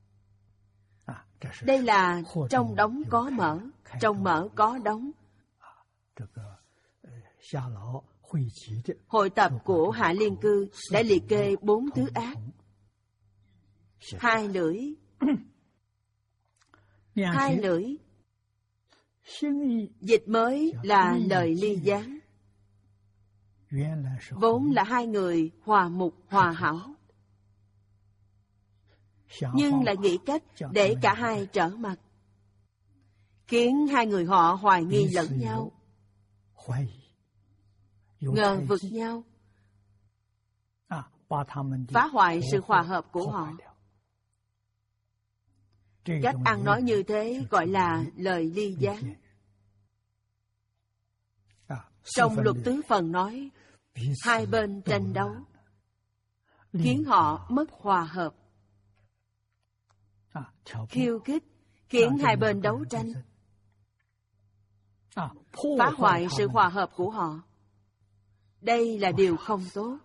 Đây là trong đống có mỡ, trong mỡ có đống. Hội tập của Hạ Liên Cư đã liệt kê bốn thứ ác. Hai lưỡi, hai lưỡi, dịch mới là lời ly gián. Vốn là hai người hòa mục hòa hảo, nhưng lại nghĩ cách để cả hai trở mặt, khiến hai người họ hoài nghi lẫn nhau, ngờ vực nhau, phá hoại sự hòa hợp của họ. Cách ăn nói như thế gọi là lời ly gián. Trong luật tứ phần nói, hai bên tranh đấu, khiến họ mất hòa hợp. Khiêu khích, khiến hai bên đấu tranh, phá hoại sự hòa hợp của họ. Đây là điều không tốt.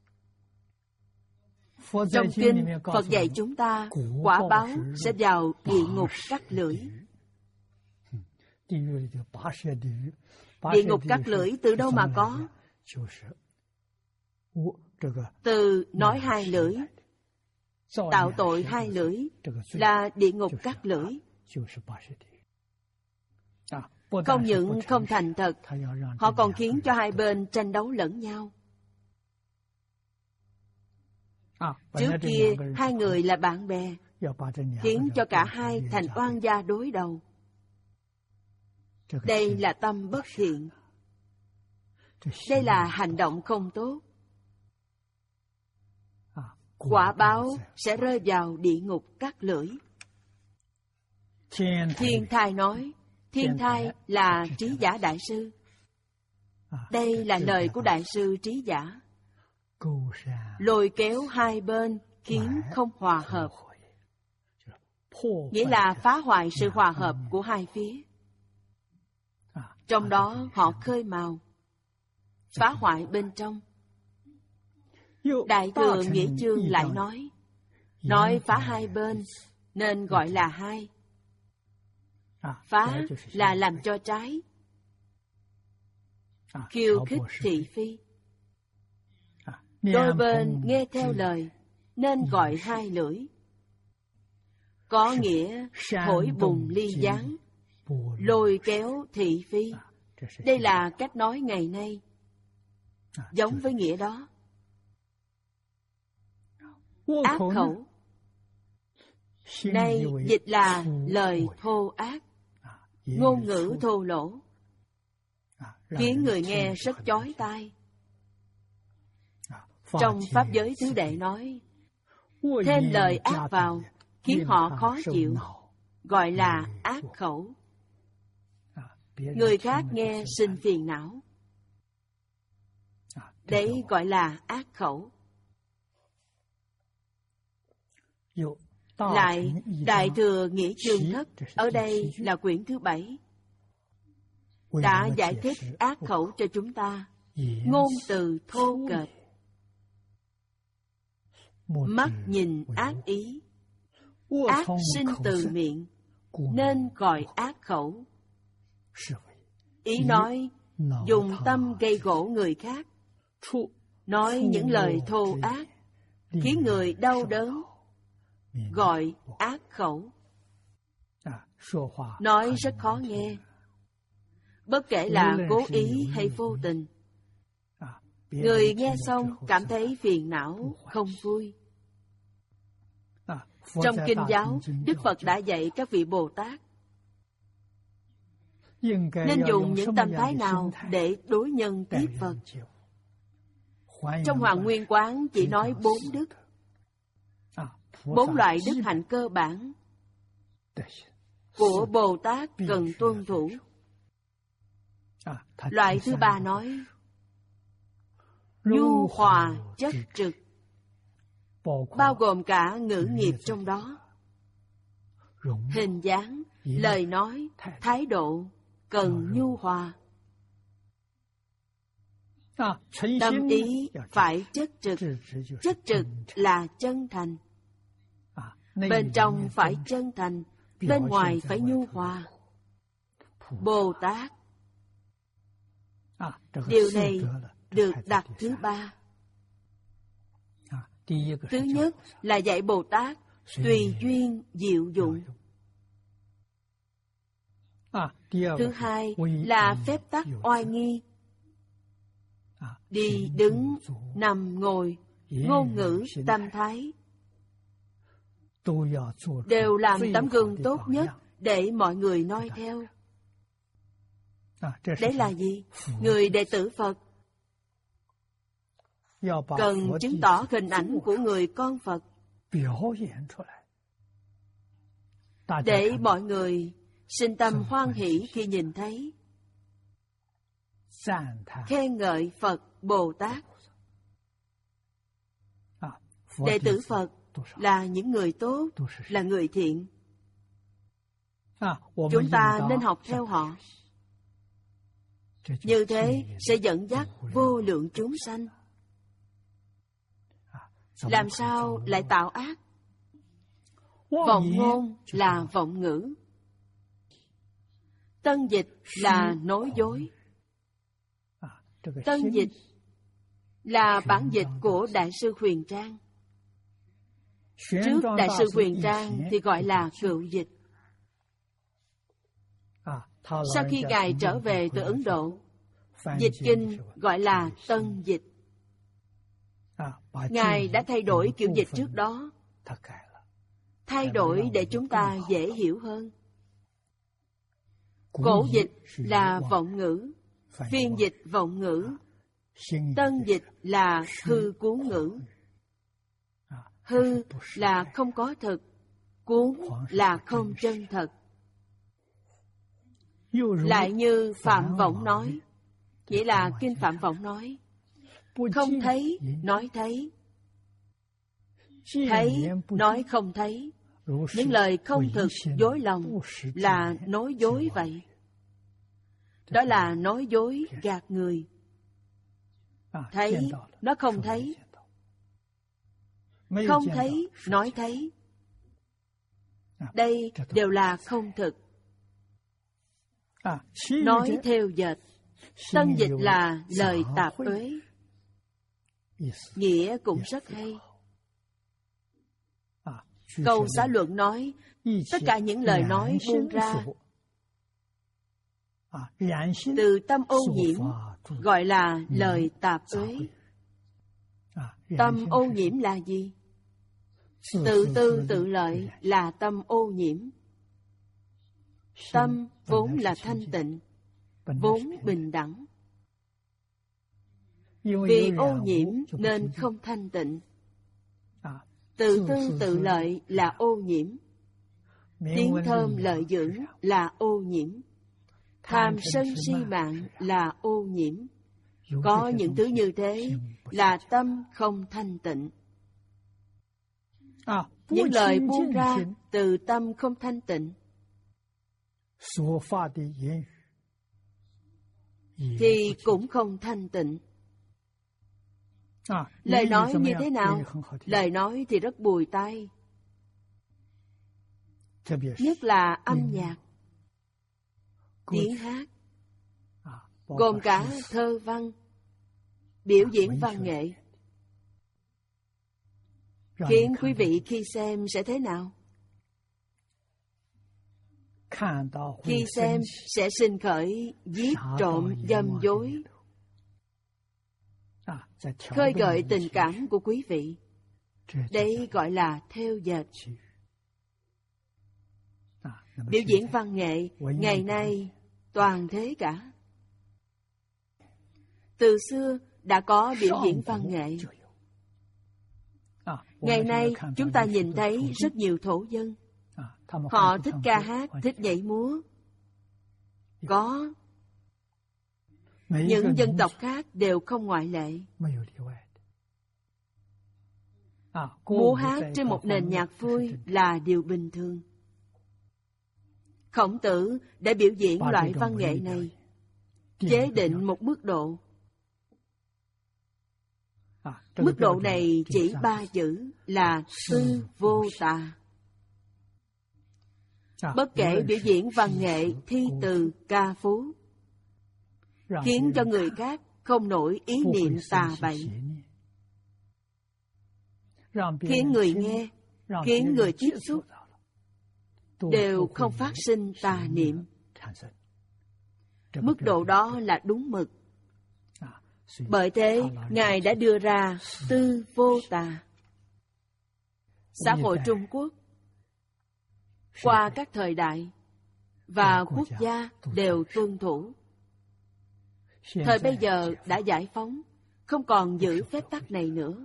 Trong kinh, Phật dạy chúng ta quả báo sẽ vào địa ngục cắt lưỡi. Địa ngục cắt lưỡi từ đâu mà có? Từ nói hai lưỡi, tạo tội hai lưỡi là địa ngục cắt lưỡi. Không những không thành thật, họ còn khiến cho hai bên tranh đấu lẫn nhau. Trước kia, hai người là bạn bè, khiến cho cả hai thành oan gia đối đầu. Đây là tâm bất thiện. Đây là hành động không tốt. Quả báo sẽ rơi vào địa ngục cắt lưỡi. Thiên Thai nói, Thiên Thai là trí giả đại sư. Đây là lời của đại sư trí giả. Lôi kéo hai bên khiến không hòa hợp, nghĩa là phá hoại sự hòa hợp của hai phía. Trong đó họ khơi mào, phá hoại bên trong. Đại thừa Nghĩa Chương lại nói, nói phá hai bên nên gọi là hai. Phá là làm cho trái, khiêu khích thị phi. Đôi bên nghe theo lời nên gọi hai lưỡi. Có nghĩa thổi bùng ly gián, lôi kéo thị phi. Đây là cách nói ngày nay, giống với nghĩa đó. Ác khẩu, nay dịch là lời thô ác, ngôn ngữ thô lỗ, khiến người nghe rất chói tai. Trong Pháp giới tứ đệ nói, thêm lời ác vào khiến họ khó chịu, gọi là ác khẩu. Người khác nghe sinh phiền não, đấy gọi là ác khẩu. Lại Đại thừa Nghĩa Chương Thất, ở đây là quyển thứ bảy, đã giải thích ác khẩu cho chúng ta. Ngôn từ thô kệch, mắt nhìn ác ý, ác sinh từ miệng, nên gọi ác khẩu. Ý nói dùng tâm gây gỗ người khác, nói những lời thô ác, khiến người đau đớn, gọi ác khẩu. Nói rất khó nghe, bất kể là cố ý hay vô tình. Người nghe xong cảm thấy phiền não, không vui. Trong Kinh giáo, Đức Phật đã dạy các vị Bồ Tát nên dùng những tâm thái nào để đối nhân tiếp Phật. Trong Hoàng Nguyên Quán chỉ nói bốn đức, bốn loại đức hạnh cơ bản của Bồ Tát cần tuân thủ. Loại thứ ba nói nhu hòa chất trực, bao gồm cả ngữ nghiệp trong đó. Hình dáng, lời nói, thái độ cần nhu hòa. Tâm ý phải chất trực. Chất trực là chân thành. Bên trong phải chân thành, bên ngoài phải nhu hòa. Bồ Tát, điều này được đặt thứ ba. Thứ nhất là dạy Bồ Tát tùy duyên diệu dụng. Thứ hai là phép tắc oai nghi. Đi đứng, nằm ngồi, ngôn ngữ, tâm thái đều làm tấm gương tốt nhất để mọi người noi theo. Đấy là gì? Người đệ tử Phật cần chứng tỏ hình ảnh của người con Phật, để mọi người sinh tâm hoan hỷ khi nhìn thấy, khen ngợi Phật Bồ Tát. Đệ tử Phật là những người tốt, là người thiện. Chúng ta nên học theo họ. Như thế sẽ dẫn dắt vô lượng chúng sanh. Làm sao lại tạo ác? Vọng ngôn là vọng ngữ, tân dịch là nói dối. Tân dịch là bản dịch của Đại sư Huyền Trang. Trước Đại sư Huyền Trang thì gọi là cựu dịch. Sau khi Ngài trở về từ Ấn Độ, dịch kinh gọi là tân dịch. Ngài đã thay đổi kiểu dịch trước đó, thay đổi để chúng ta dễ hiểu hơn. Cổ dịch là vọng ngữ, phiên dịch vọng ngữ, tân dịch là hư cuốn ngữ. Hư là không có thực, cuốn là không chân thật. Lại như Phạm Võng nói, nghĩa là Kinh Phạm Võng nói, không thấy, nói thấy, thấy, nói không thấy. Những lời không thực, dối lòng là nói dối vậy. Đó là nói dối gạt người. Thấy, nó không thấy. Không thấy, nói thấy. Đây đều là không thực. Nói theo dệt. Tân dịch là lời tạp uế. Nghĩa cũng rất hay. Câu Xá Luận nói, tất cả những lời nói buông ra từ tâm ô nhiễm gọi là lời tạp uế. Tâm ô nhiễm là gì? Tự tư tự lợi là tâm ô nhiễm. Tâm vốn là thanh tịnh, vốn bình đẳng. Vì ô nhiễm nên không thanh tịnh. Tự tư tự lợi là ô nhiễm. Tiếng thơm lợi dưỡng là ô nhiễm. Tham sân si mạng là ô nhiễm. Có những thứ như thế là tâm không thanh tịnh. Những lời buông ra từ tâm không thanh tịnh thì cũng không thanh tịnh. Lời nói như thế nào? Lời nói thì rất bùi tai. Nhất là âm nhạc, tiếng hát, gồm cả thơ văn, biểu diễn văn nghệ. Khiến quý vị khi xem sẽ thế nào? Khi xem sẽ sinh khởi giết trộm dâm dối, khơi gợi tình cảm của quý vị. Đây gọi là theo dệt. Biểu diễn văn nghệ ngày nay toàn thế cả. Từ xưa đã có biểu diễn văn nghệ. Ngày nay chúng ta nhìn thấy rất nhiều thổ dân. Họ thích ca hát, thích nhảy múa. Có. Những dân tộc khác đều không ngoại lệ. Múa hát trên một nền nhạc vui là điều bình thường. Khổng Tử đã biểu diễn loại văn nghệ này, chế định một mức độ. Mức độ này chỉ ba chữ là tư vô tà. Bất kể biểu diễn văn nghệ, thi từ, ca phú, khiến cho người khác không nổi ý niệm tà bậy, khiến người nghe, khiến người tiếp xúc đều không phát sinh tà niệm. Mức độ đó là đúng mực. Bởi thế, Ngài đã đưa ra tư vô tà. Xã hội Trung Quốc, qua các thời đại và quốc gia đều tuân thủ. Thời bây giờ đã giải phóng, không còn giữ phép tắc này nữa.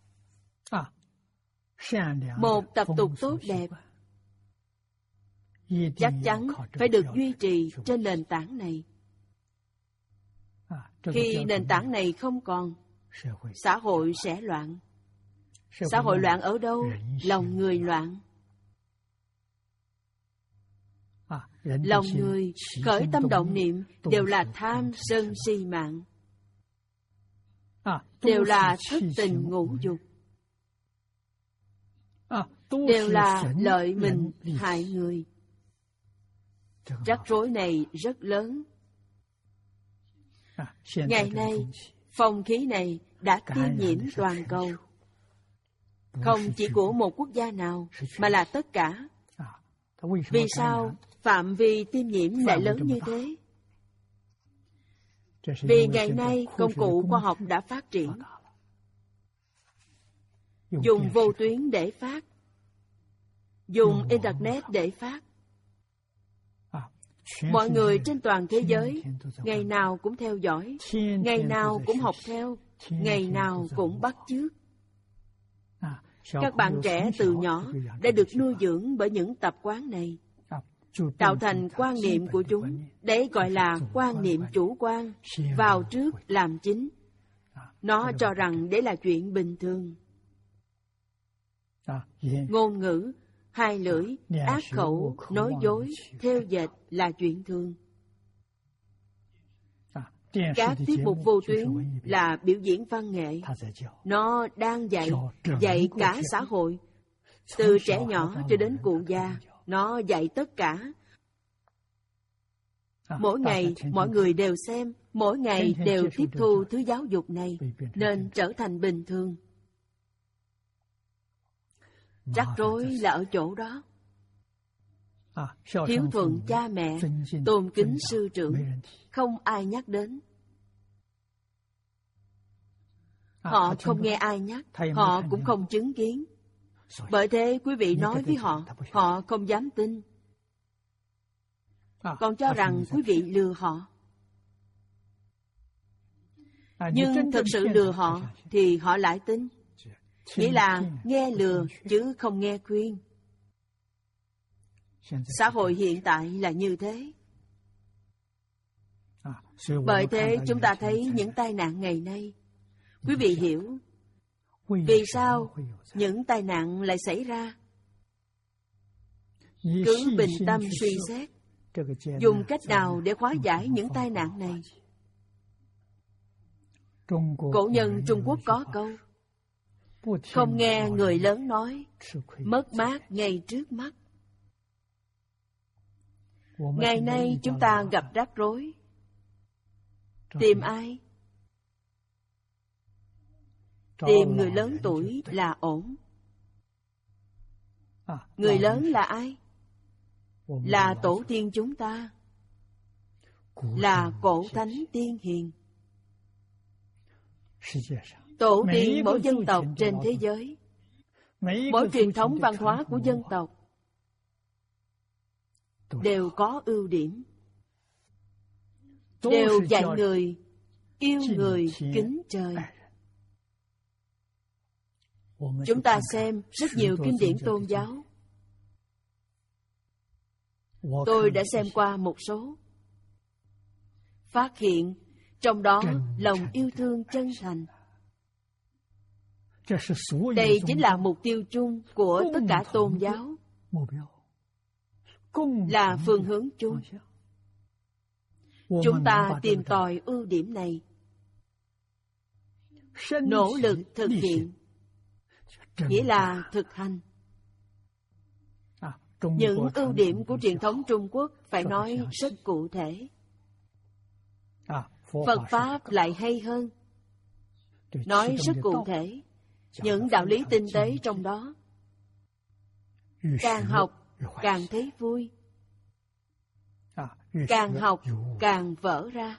Một tập tục tốt đẹp chắc chắn phải được duy trì trên nền tảng này. Khi nền tảng này không còn, xã hội sẽ loạn. Xã hội loạn ở đâu? Lòng người loạn. Lòng người khởi tâm động niệm đều là tham sân si mạng, đều là thất tình ngũ dục, đều là lợi mình hại người. Rắc rối này rất lớn. Ngày nay, phong khí này đã tiêm nhiễm toàn cầu. Không chỉ của một quốc gia nào, mà là tất cả. Vì sao phạm vi tiêm nhiễm lại lớn như thế? Vì ngày nay công cụ khoa học đã phát triển. Dùng vô tuyến để phát, dùng Internet để phát. Mọi người trên toàn thế giới ngày nào cũng theo dõi, ngày nào cũng học theo, ngày nào cũng bắt chước. Các bạn trẻ từ nhỏ đã được nuôi dưỡng bởi những tập quán này, tạo thành quan niệm của chúng. Đấy gọi là quan niệm chủ quan, vào trước làm chính. Nó cho rằng đấy là chuyện bình thường. Ngôn ngữ, hai lưỡi, ác khẩu, nói dối, thêu dệt là chuyện thường. Các tiết mục vô tuyến là biểu diễn văn nghệ. Nó đang dạy, dạy cả xã hội. Từ trẻ nhỏ cho đến cụ già, nó dạy tất cả. Mỗi ngày, mọi người đều xem, mỗi ngày đều tiếp thu thứ giáo dục này, nên trở thành bình thường. Rắc rối là ở chỗ đó. Hiếu thuận cha mẹ, tôn kính sư trưởng, không ai nhắc đến. Họ không nghe ai nhắc, họ cũng không chứng kiến. Bởi thế quý vị nói với họ, họ không dám tin, còn cho rằng quý vị lừa họ. Nhưng thực sự lừa họ thì họ lại tin. Nghĩa là nghe lừa chứ không nghe khuyên. Xã hội hiện tại là như thế. Bởi thế chúng ta thấy những tai nạn ngày nay. Quý vị hiểu vì sao những tai nạn lại xảy ra. Cứ bình tâm suy xét, dùng cách nào để hóa giải những tai nạn này. Cổ nhân Trung Quốc có câu, không nghe người lớn nói, mất mát ngay trước mắt. Ngày nay chúng ta gặp rắc rối. Tìm ai? Tìm người lớn tuổi là ổn. Người lớn là ai? Là tổ tiên chúng ta, là cổ thánh tiên hiền. Tổ tiên mỗi dân tộc trên thế giới, mỗi truyền thống văn hóa của dân tộc đều có ưu điểm, đều dạy người yêu người kính trời. Chúng ta xem rất nhiều kinh điển tôn giáo. Tôi đã xem qua một số, phát hiện trong đó lòng yêu thương chân thành. Đây chính là mục tiêu chung của tất cả tôn giáo, là phương hướng chung. Chúng ta tìm tòi ưu điểm này, nỗ lực thực hiện, nghĩa là thực hành. Những ưu điểm của truyền thống Trung Quốc phải nói rất cụ thể. Phật Pháp lại hay hơn, nói rất cụ thể. Những đạo lý tinh tế trong đó, càng học càng thấy vui, càng học càng vỡ ra.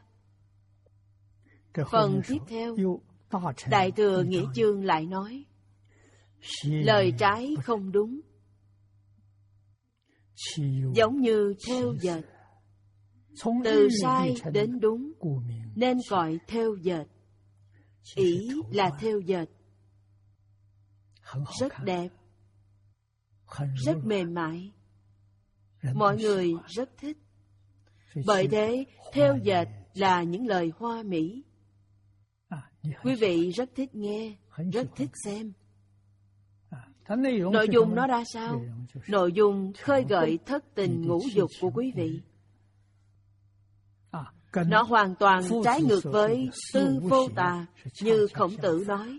Phần tiếp theo, Đại Thừa Nghĩa Chương lại nói, lời trái không đúng, giống như thêu dệt, từ sai đến đúng nên gọi thêu dệt. Ý là thêu dệt, rất đẹp, rất mềm mại, mọi người rất thích. Bởi thế thêu dệt là những lời hoa mỹ. Quý vị rất thích nghe, rất thích xem. Nội dung nó ra sao? Nội dung khơi gợi thất tình ngũ dục của quý vị. Nó hoàn toàn trái ngược với tư vô tà như Khổng Tử nói.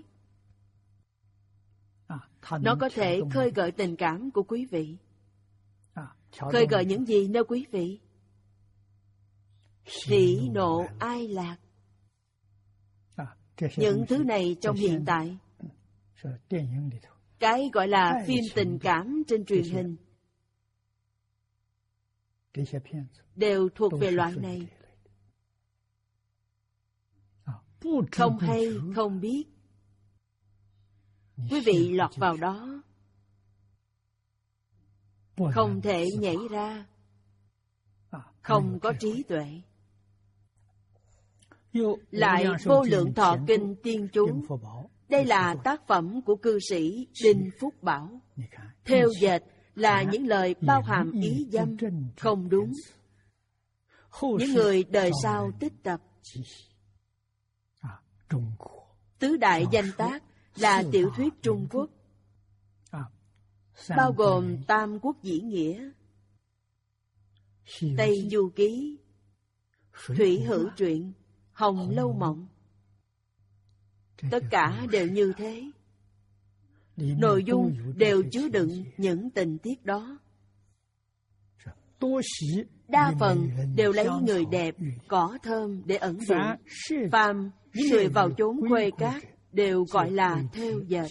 Nó có thể khơi gợi tình cảm của quý vị. Khơi gợi những gì nơi quý vị? Hỉ nộ ai lạc. Những thứ này trong hiện tại, cái gọi là phim tình cảm trên truyền hình, đều thuộc về loại này. Không hay, không biết, quý vị lọt vào đó, không thể nhảy ra. không có trí tuệ. Lại Vô Lượng Thọ Kinh Tiên Chú, đây là tác phẩm của cư sĩ Đinh Phúc Bảo. Theo dệt là những lời bao hàm ý dâm, không đúng. Những người đời sau tích tập. Tứ đại danh tác là tiểu thuyết Trung Quốc, bao gồm Tam Quốc Diễn Nghĩa, Tây Du Ký, Thủy Hữu Truyện, Hồng Lâu Mộng. Tất cả đều như thế. Nội dung đều chứa đựng những tình tiết đó. Đa phần đều lấy người đẹp, cỏ thơm để ẩn dụ. Phàm những người vào chốn khuê cát đều gọi là thêu dệt.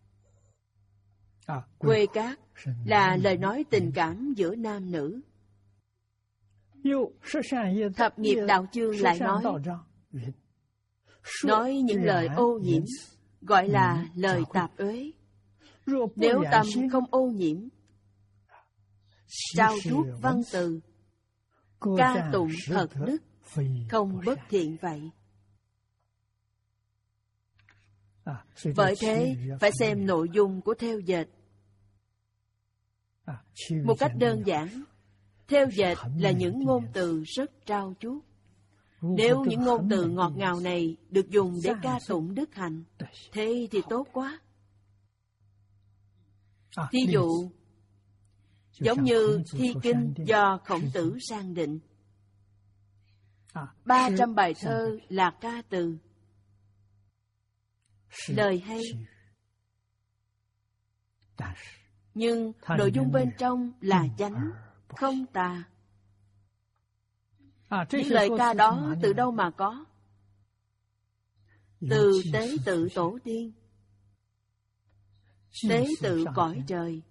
Khuê cát là lời nói tình cảm giữa nam nữ. Thập nghiệp đạo chương lại nói, nói những lời ô nhiễm, gọi là lời tạp uế. Nếu tâm không ô nhiễm, trao chuốt văn từ, ca tụng thật đức, không bất thiện vậy. Bởi thế, phải xem nội dung của thêu dệt. Một cách đơn giản, thêu dệt là những ngôn từ rất trau chuốt. Nếu những ngôn từ ngọt ngào này được dùng để ca tụng đức hạnh, thế thì tốt quá. Thí dụ, giống như thi kinh do Khổng Tử sang định. Ba trăm bài thơ là ca từ, lời hay, nhưng nội dung bên trong là chánh, không tà. Những lời ca đó từ đâu mà có? Từ tế tự tổ tiên, tế tự cõi trời,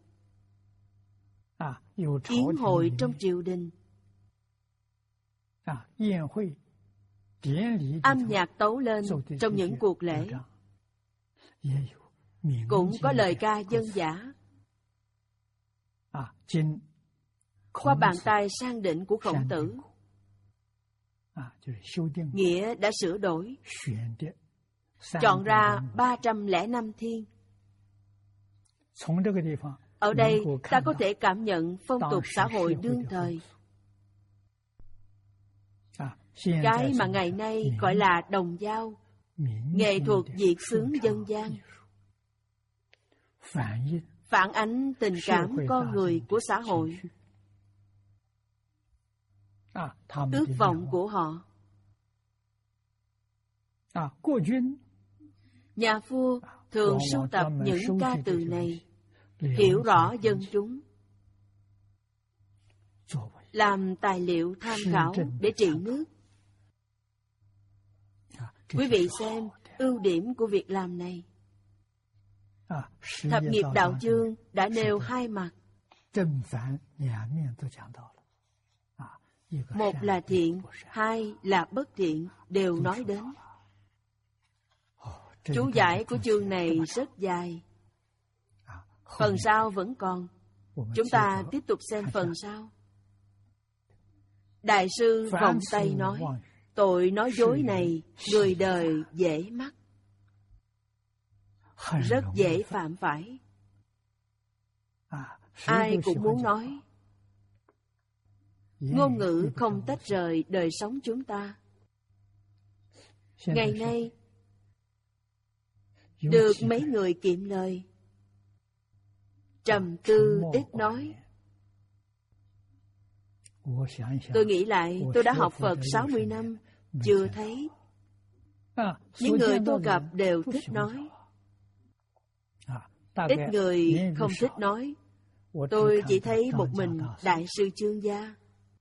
yến hội trong triều đình, âm nhạc tấu lên trong những cuộc lễ, cũng có lời ca dân dã. Qua bàn tay sang định của Khổng Tử, nghĩa đã sửa đổi, chọn ra ba trăm lẻ năm thiên. Ở đây ta có thể cảm nhận phong tục xã hội đương thời. Cái mà ngày nay gọi là đồng dao, nghệ thuật diễn xướng dân gian, phản ánh tình cảm con người của xã hội, ước vọng của họ. Nhà vua thường sưu tập những ca từ này, hiểu rõ dân chúng, làm tài liệu tham khảo để trị nước. Quý vị xem ưu điểm của việc làm này. Thập nghiệp đạo chương đã nêu hai mặt. Một là thiện, hai là bất thiện, đều nói đến. Chú giải của chương này rất dài. Phần sau vẫn còn. Chúng ta tiếp tục xem phần sau. Đại sư vòng tay nói, tội nói dối này, người đời dễ mắc, rất dễ phạm phải. Ai cũng muốn nói. Ngôn ngữ không tách rời đời sống chúng ta. Ngày nay, được mấy người kiệm lời, trầm tư ít nói. Tôi nghĩ lại, tôi đã học Phật sáu mươi năm, chưa thấy. Những người tôi gặp đều thích nói. Ít người không thích nói. Tôi chỉ thấy một mình Đại sư Chương Gia.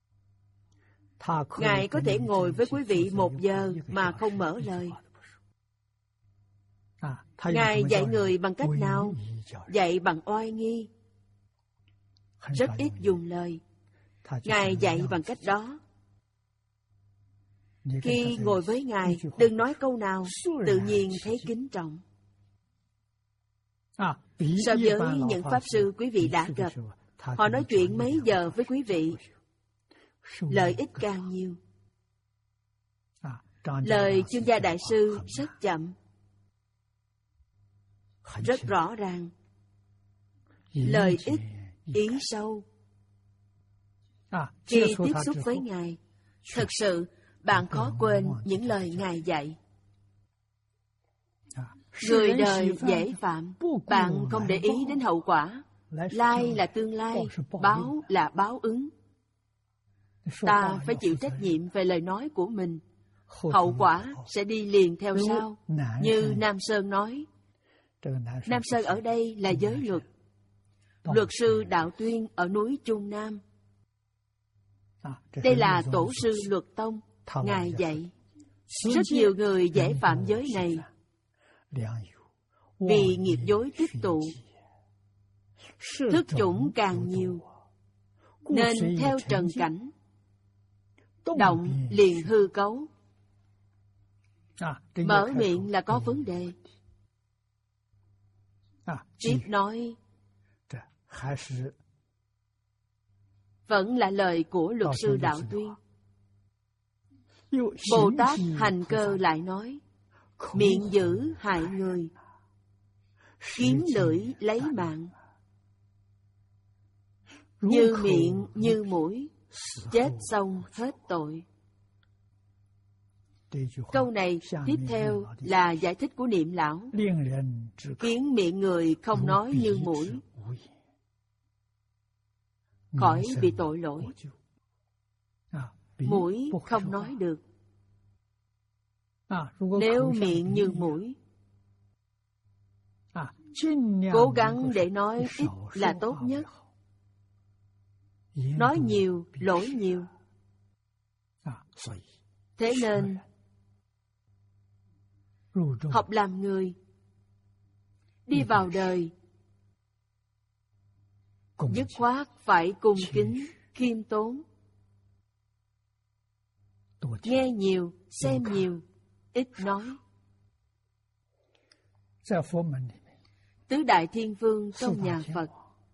Ngài có thể ngồi với quý vị một giờ mà không mở lời. Ngài dạy người bằng cách nào? Dạy bằng oai nghi, rất ít dùng lời. Ngài dạy bằng cách đó. Khi ngồi với Ngài, đừng nói câu nào, tự nhiên thấy kính trọng. So với những Pháp Sư quý vị đã gặp, họ nói chuyện mấy giờ với quý vị, lợi ích càng nhiều. Lời Chương Gia Đại Sư rất chậm, rất rõ ràng. Lợi ích, ý sâu. Khi tiếp xúc với Ngài, thật sự bạn khó quên những lời Ngài dạy. Người đời dễ phạm, bạn không để ý đến hậu quả. Lai là tương lai, báo là báo ứng. Ta phải chịu trách nhiệm về lời nói của mình. Hậu quả sẽ đi liền theo sau. Như Nam Sơn nói, Nam Sơn ở đây là giới luật. Luật sư Đạo Tuyên ở núi Trung Nam. Đây là tổ sư Luật Tông. Ngài dạy, rất nhiều người dễ phạm giới này vì nghiệp dối tích tụ, thức chủng càng nhiều, nên theo trần cảnh, động liền hư cấu. Mở miệng là có vấn đề. Tiếp nói, vẫn là lời của luật sư Đạo Tuyên. Bồ Tát Hành Cơ lại nói, miệng giữ hại người, kiếm lưỡi lấy mạng. Như miệng như mũi, chết xong hết tội. Câu này tiếp theo là giải thích của Niệm Lão, khiến miệng người không nói như mũi, khỏi bị tội lỗi. Mũi không nói được. Nếu miệng như mũi, cố gắng để nói ít là tốt nhất. Nói nhiều, lỗi nhiều. Thế nên, học làm người, đi vào đời, dứt khoát phải cung kính, khiêm tốn. Nghe nhiều, xem nhiều, ít nói. Tứ đại thiên vương trong nhà Phật,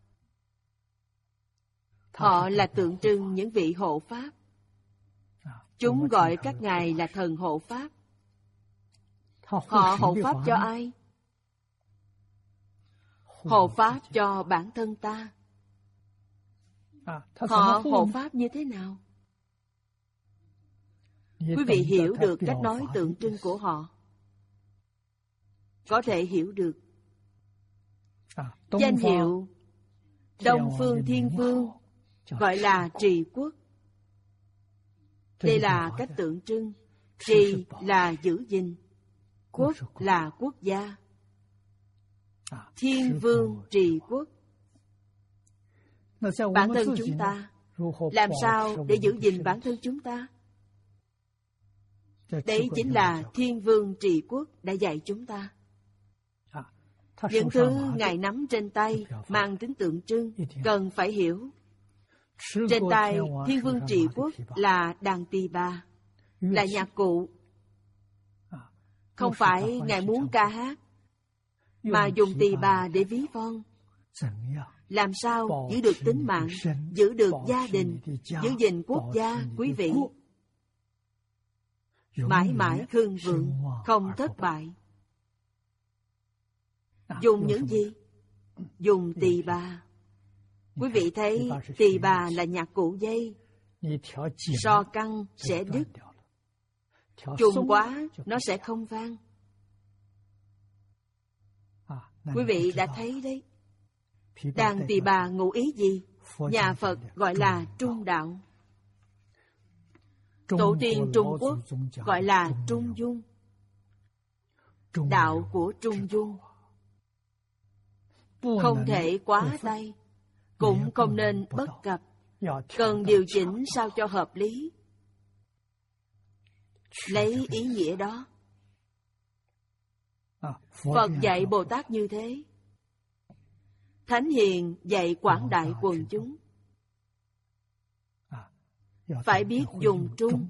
họ là tượng trưng những vị hộ pháp. Chúng gọi các ngài là thần hộ pháp. Họ hộ pháp cho ai? Hộ pháp cho bản thân ta. Họ hộ pháp như thế nào? Quý vị hiểu được cách nói tượng trưng của họ, có thể hiểu được. Danh hiệu Đông Phương Thiên Vương gọi là trì quốc. Đây là cách tượng trưng. Trì là giữ gìn, quốc là quốc gia. Thiên Vương trì quốc. Bản thân chúng ta làm sao để giữ gìn bản thân chúng ta? Đấy chính là Thiên Vương trì quốc đã dạy chúng ta. Những thứ Ngài nắm trên tay mang tính tượng trưng, cần phải hiểu. Trên tay Thiên Vương trị quốc là đàn tỳ bà, là nhạc cụ. Không phải Ngài muốn ca hát, mà dùng tỳ bà để ví von. Làm sao giữ được tính mạng, giữ được gia đình, giữ gìn quốc gia, quý vị? Mãi mãi hưng vượng, không thất bại. Dùng những gì? Dùng tỳ bà. Quý vị thấy tỳ bà là nhạc cụ dây. So căng sẽ đứt, trùng quá nó sẽ không vang. Quý vị đã thấy đấy. Đàn tỳ bà ngụ ý gì? Nhà Phật gọi là trung đạo. Tổ tiên Trung Quốc gọi là trung dung. Đạo của trung dung. Không thể quá tay, cũng không nên bất cập. Cần điều chỉnh sao cho hợp lý. Lấy ý nghĩa đó, Phật dạy Bồ Tát như thế. Thánh Hiền dạy quảng đại quần chúng. Phải biết dùng trung,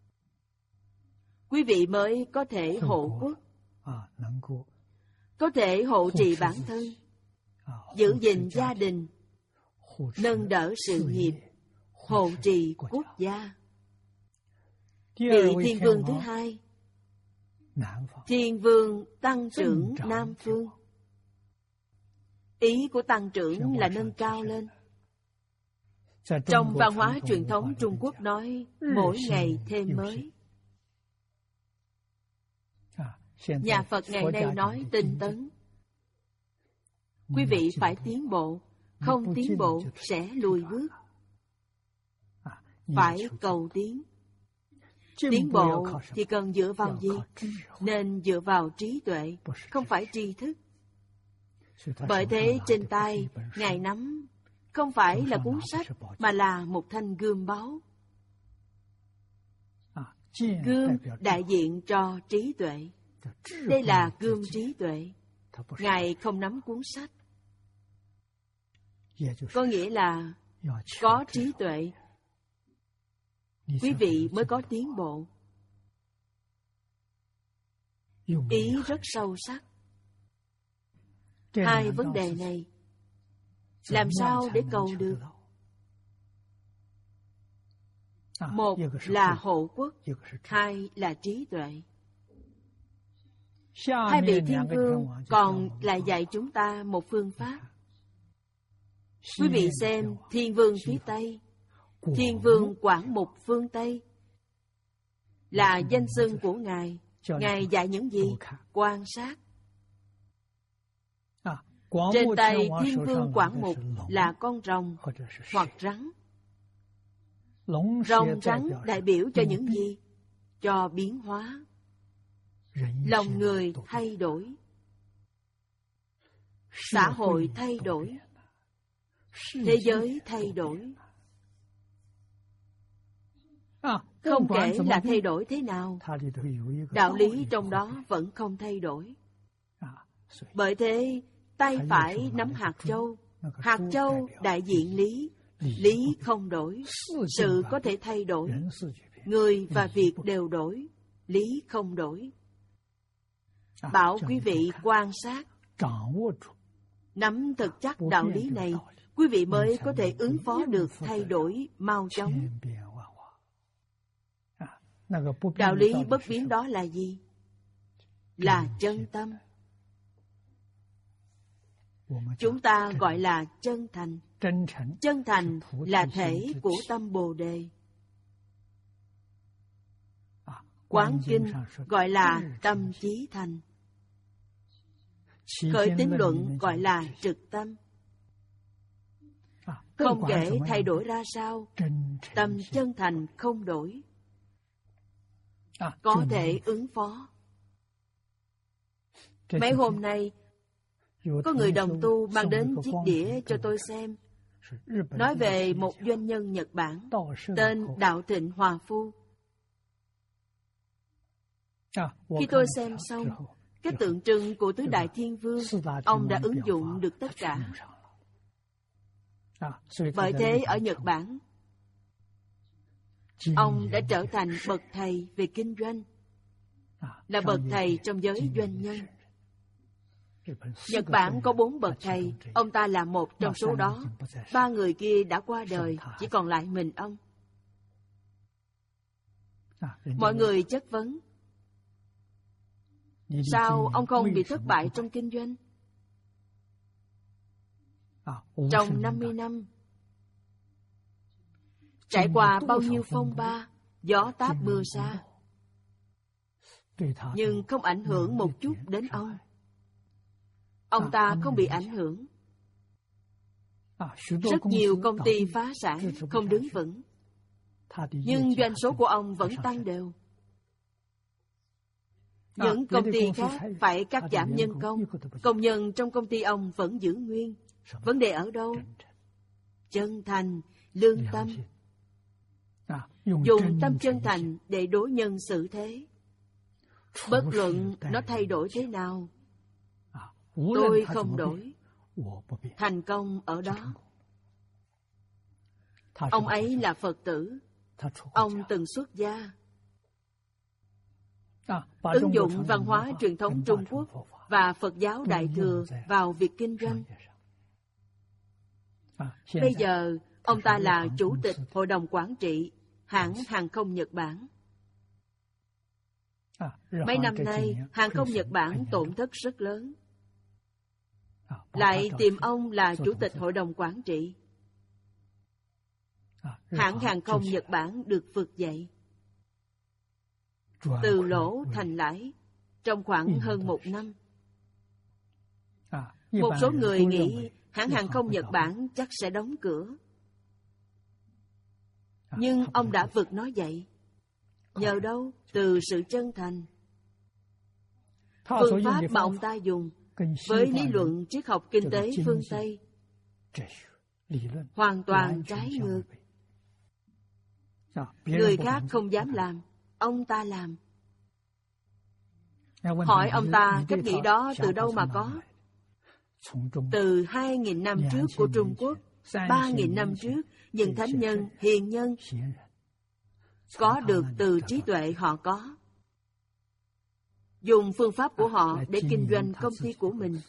quý vị mới có thể hộ quốc, có thể hộ trì bản thân, giữ gìn gia đình, nâng đỡ sự nghiệp, hộ trì quốc gia. Vị thiên vương thứ hai, thiên vương tăng trưởng Nam Phương. Ý của tăng trưởng là nâng cao lên. Trong văn hóa truyền thống Trung Quốc nói mỗi ngày thêm mới. Nhà Phật ngày nay nói tinh tấn. Quý vị phải tiến bộ, không tiến bộ sẽ lùi bước. Phải cầu tiến. Tiến bộ thì cần dựa vào gì? Nên dựa vào trí tuệ, không phải tri thức. Bởi thế trên tay Ngài nắm không phải là cuốn sách, mà là một thanh gươm báu. Gươm đại diện cho trí tuệ. Đây là gươm trí tuệ. Ngài không nắm cuốn sách. Có nghĩa là có trí tuệ, quý vị mới có tiến bộ. Ý rất sâu sắc. Hai vấn đề này làm sao để cầu được? Một là hộ quốc, hai là trí tuệ. Hai vị thiên vương còn lại dạy chúng ta một phương pháp. Quý vị xem thiên vương phía Tây, thiên vương Quảng Mục phương Tây là danh xưng của Ngài. Ngài dạy những gì? Quan sát. Trên tay thiên vương Quảng Mục là con rồng hoặc rắn. Rồng rắn đại biểu cho những gì? Cho biến hóa. Lòng người thay đổi, xã hội thay đổi, thế giới thay đổi. Không kể là thay đổi thế nào, đạo lý trong đó vẫn không thay đổi. Bởi thế tay phải nắm hạt châu. Hạt châu đại diện lý. Lý không đổi, sự có thể thay đổi. Người và việc đều đổi, lý không đổi. Bảo quý vị quan sát, nắm thật chắc đạo lý này, quý vị mới có thể ứng phó được thay đổi mau chóng. Đạo lý bất biến đó là gì? Là chân tâm. Chúng ta gọi là chân thành. Chân thành là thể của tâm Bồ Đề. Quán Kinh gọi là tâm chí thành. Khởi tín luận gọi là trực tâm. Không kể thay đổi ra sao, tâm chân thành không đổi, có thể ứng phó. Mấy hôm nay có người đồng tu mang đến chiếc đĩa cho tôi xem, nói về một doanh nhân Nhật Bản tên Đạo Thịnh Hòa Phu. Khi tôi xem xong, cái tượng trưng của tứ đại thiên vương, ông đã ứng dụng được tất cả. Bởi thế ở Nhật Bản, ông đã trở thành bậc thầy về kinh doanh, là bậc thầy trong giới doanh nhân. Nhật Bản có bốn bậc thầy, ông ta là một trong số đó. Ba người kia đã qua đời, chỉ còn lại mình ông. Mọi người chất vấn, sao ông không bị thất bại trong kinh doanh? Trong năm mươi năm, trải qua bao nhiêu phong ba, gió táp mưa xa, nhưng không ảnh hưởng một chút đến ông. Ông ta không bị ảnh hưởng. Rất nhiều công ty phá sản, không đứng vững, nhưng doanh số của ông vẫn tăng đều. Những công ty khác phải cắt giảm nhân công, công nhân trong công ty ông vẫn giữ nguyên. Vấn đề ở đâu? Chân thành, lương tâm. Dùng tâm chân thành để đối nhân xử thế. Bất luận nó thay đổi thế nào, tôi không đổi. Thành công ở đó. Ông ấy là Phật tử. Ông từng xuất gia. Ứng dụng văn hóa truyền thống Trung Quốc và Phật giáo Đại Thừa vào việc kinh doanh. Bây giờ, Ông ta là chủ tịch hội đồng quản trị hãng hàng không Nhật Bản. Mấy năm nay, hàng không Nhật Bản tổn thất rất lớn. Lại tìm ông là chủ tịch hội đồng quản trị. Hãng hàng không Nhật Bản được vực dậy, từ lỗ thành lãi trong khoảng hơn một năm. Một số người nghĩ hãng hàng không Nhật Bản chắc sẽ đóng cửa. Nhưng ông đã vực nó dậy. Nhờ đâu? Từ sự chân thành. Phương pháp mà ông ta dùng với lý luận triết học kinh tế phương Tây hoàn toàn trái ngược. Người khác không dám làm, ông ta làm. Hỏi ông ta cách nghĩ đó từ đâu mà có? Từ hai nghìn năm trước của Trung Quốc, ba nghìn năm trước, những thánh nhân, hiền nhân có được từ trí tuệ họ có. Dùng phương pháp của họ để kinh doanh công ty của mình.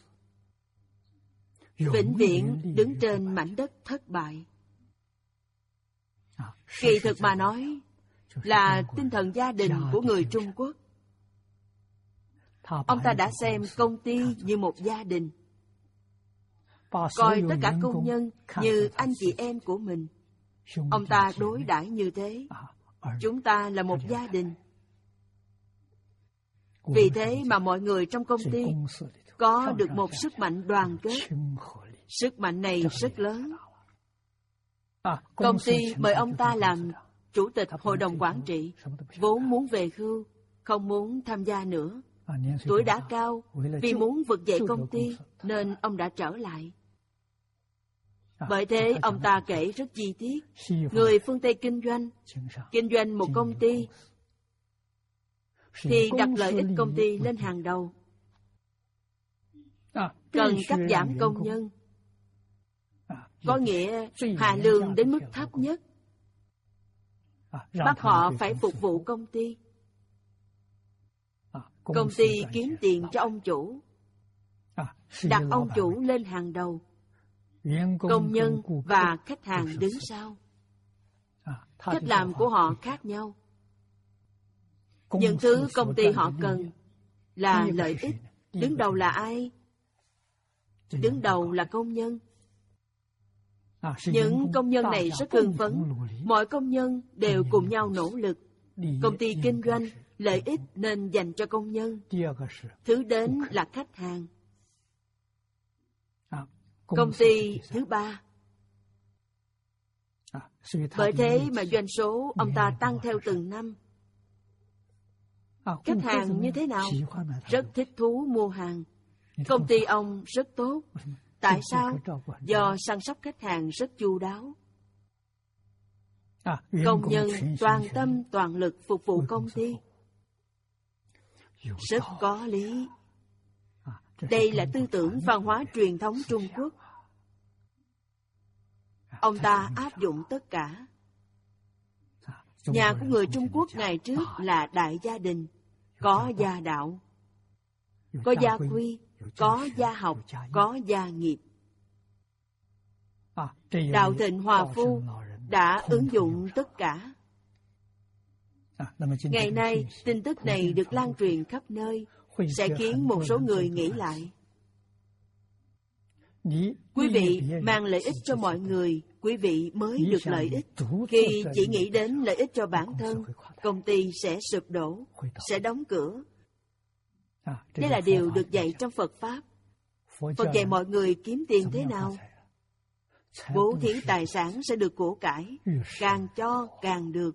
Vĩnh viễn đứng trên mảnh đất thất bại. Kỳ thực mà nói là tinh thần gia đình của người Trung Quốc. Ông ta đã xem công ty như một gia đình, coi tất cả công nhân như anh chị em của mình. Ông ta đối đãi như thế. Chúng ta là một gia đình. Vì thế mà mọi người trong công ty có được một sức mạnh đoàn kết. Sức mạnh này rất lớn. Công ty mời ông ta làm chủ tịch hội đồng quản trị, vốn muốn về hưu, không muốn tham gia nữa. Tuổi đã cao, vì muốn vực dậy công ty nên ông đã trở lại. Bởi thế ông ta kể rất chi tiết. Người phương Tây kinh doanh, kinh doanh một công ty thì đặt lợi ích công ty lên hàng đầu. Cần cắt giảm công nhân, có nghĩa hạ lương đến mức thấp nhất, bắt họ phải phục vụ công ty. Công ty kiếm tiền cho ông chủ, đặt ông chủ lên hàng đầu, công nhân và khách hàng đứng sau. Cách làm của họ khác nhau. Những thứ công ty họ cần là lợi ích. Đứng đầu là ai? Đứng đầu là công nhân. Những công nhân này rất hưng phấn. Mọi công nhân đều cùng nhau nỗ lực. Công ty kinh doanh, lợi ích nên dành cho công nhân. Thứ đến là khách hàng. Công ty thứ ba. Bởi thế mà doanh số ông ta tăng theo từng năm. Khách hàng như thế nào? Rất thích thú mua hàng. Công ty ông rất tốt. Tại sao? Do săn sóc khách hàng rất chu đáo. Công nhân toàn tâm toàn lực phục vụ công ty. Rất có lý. Đây là tư tưởng văn hóa truyền thống Trung Quốc. Ông ta áp dụng tất cả. Nhà của người Trung Quốc ngày trước là đại gia đình, có gia đạo, có gia quy, có gia học, có gia nghiệp. Đạo Thịnh Hòa Phu đã ứng dụng tất cả. Ngày nay, tin tức này được lan truyền khắp nơi, sẽ khiến một số người nghĩ lại. Quý vị mang lợi ích cho mọi người, quý vị mới được lợi ích. Khi chỉ nghĩ đến lợi ích cho bản thân, công ty sẽ sụp đổ, sẽ đóng cửa. Đây là điều được dạy trong Phật Pháp. Phật dạy mọi người kiếm tiền thế nào? Bố thí tài sản sẽ được của cải, càng cho càng được.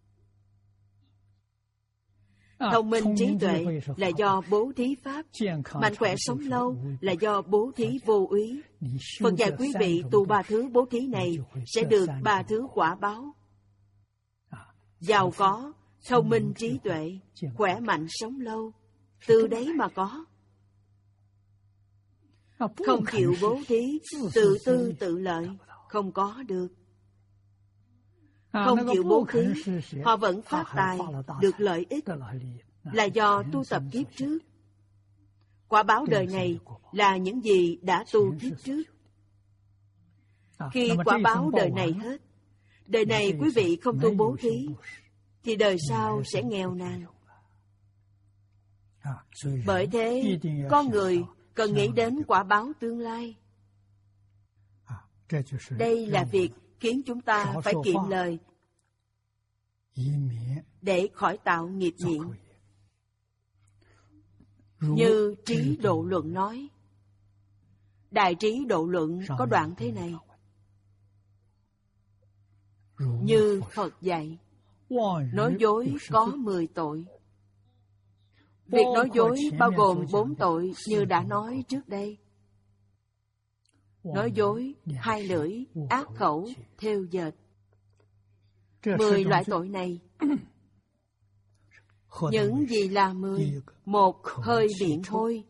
Thông minh trí tuệ là do bố thí pháp, mạnh khỏe sống lâu là do bố thí vô úy. Phật dạy quý vị tu ba thứ bố thí này sẽ được ba thứ quả báo: giàu có, thông minh trí tuệ, khỏe mạnh sống lâu. Từ đấy mà có. Không chịu bố thí, tự tư tự lợi, không có được. Không chịu bố thí, họ vẫn phát tài, được lợi ích, là do tu tập kiếp trước. Quả báo đời này là những gì đã tu kiếp trước. Khi quả báo đời này hết, đời này quý vị không tu bố thí, thì đời sau sẽ nghèo nàn. Bởi thế, con người cần nghĩ đến quả báo tương lai. Đây là việc khiến chúng ta phải kiệm lời để khỏi tạo nghiệp nghiện. Như Trí Độ Luận nói, Đại Trí Độ Luận có đoạn thế này: như Phật dạy, nói dối có mười tội. Việc nói dối bao gồm bốn tội như đã nói trước đây. Nói dối, hai lưỡi, ác khẩu, thêu dệt. Mười loại tội này. Những gì là mười? Một, hơi miệng hôi.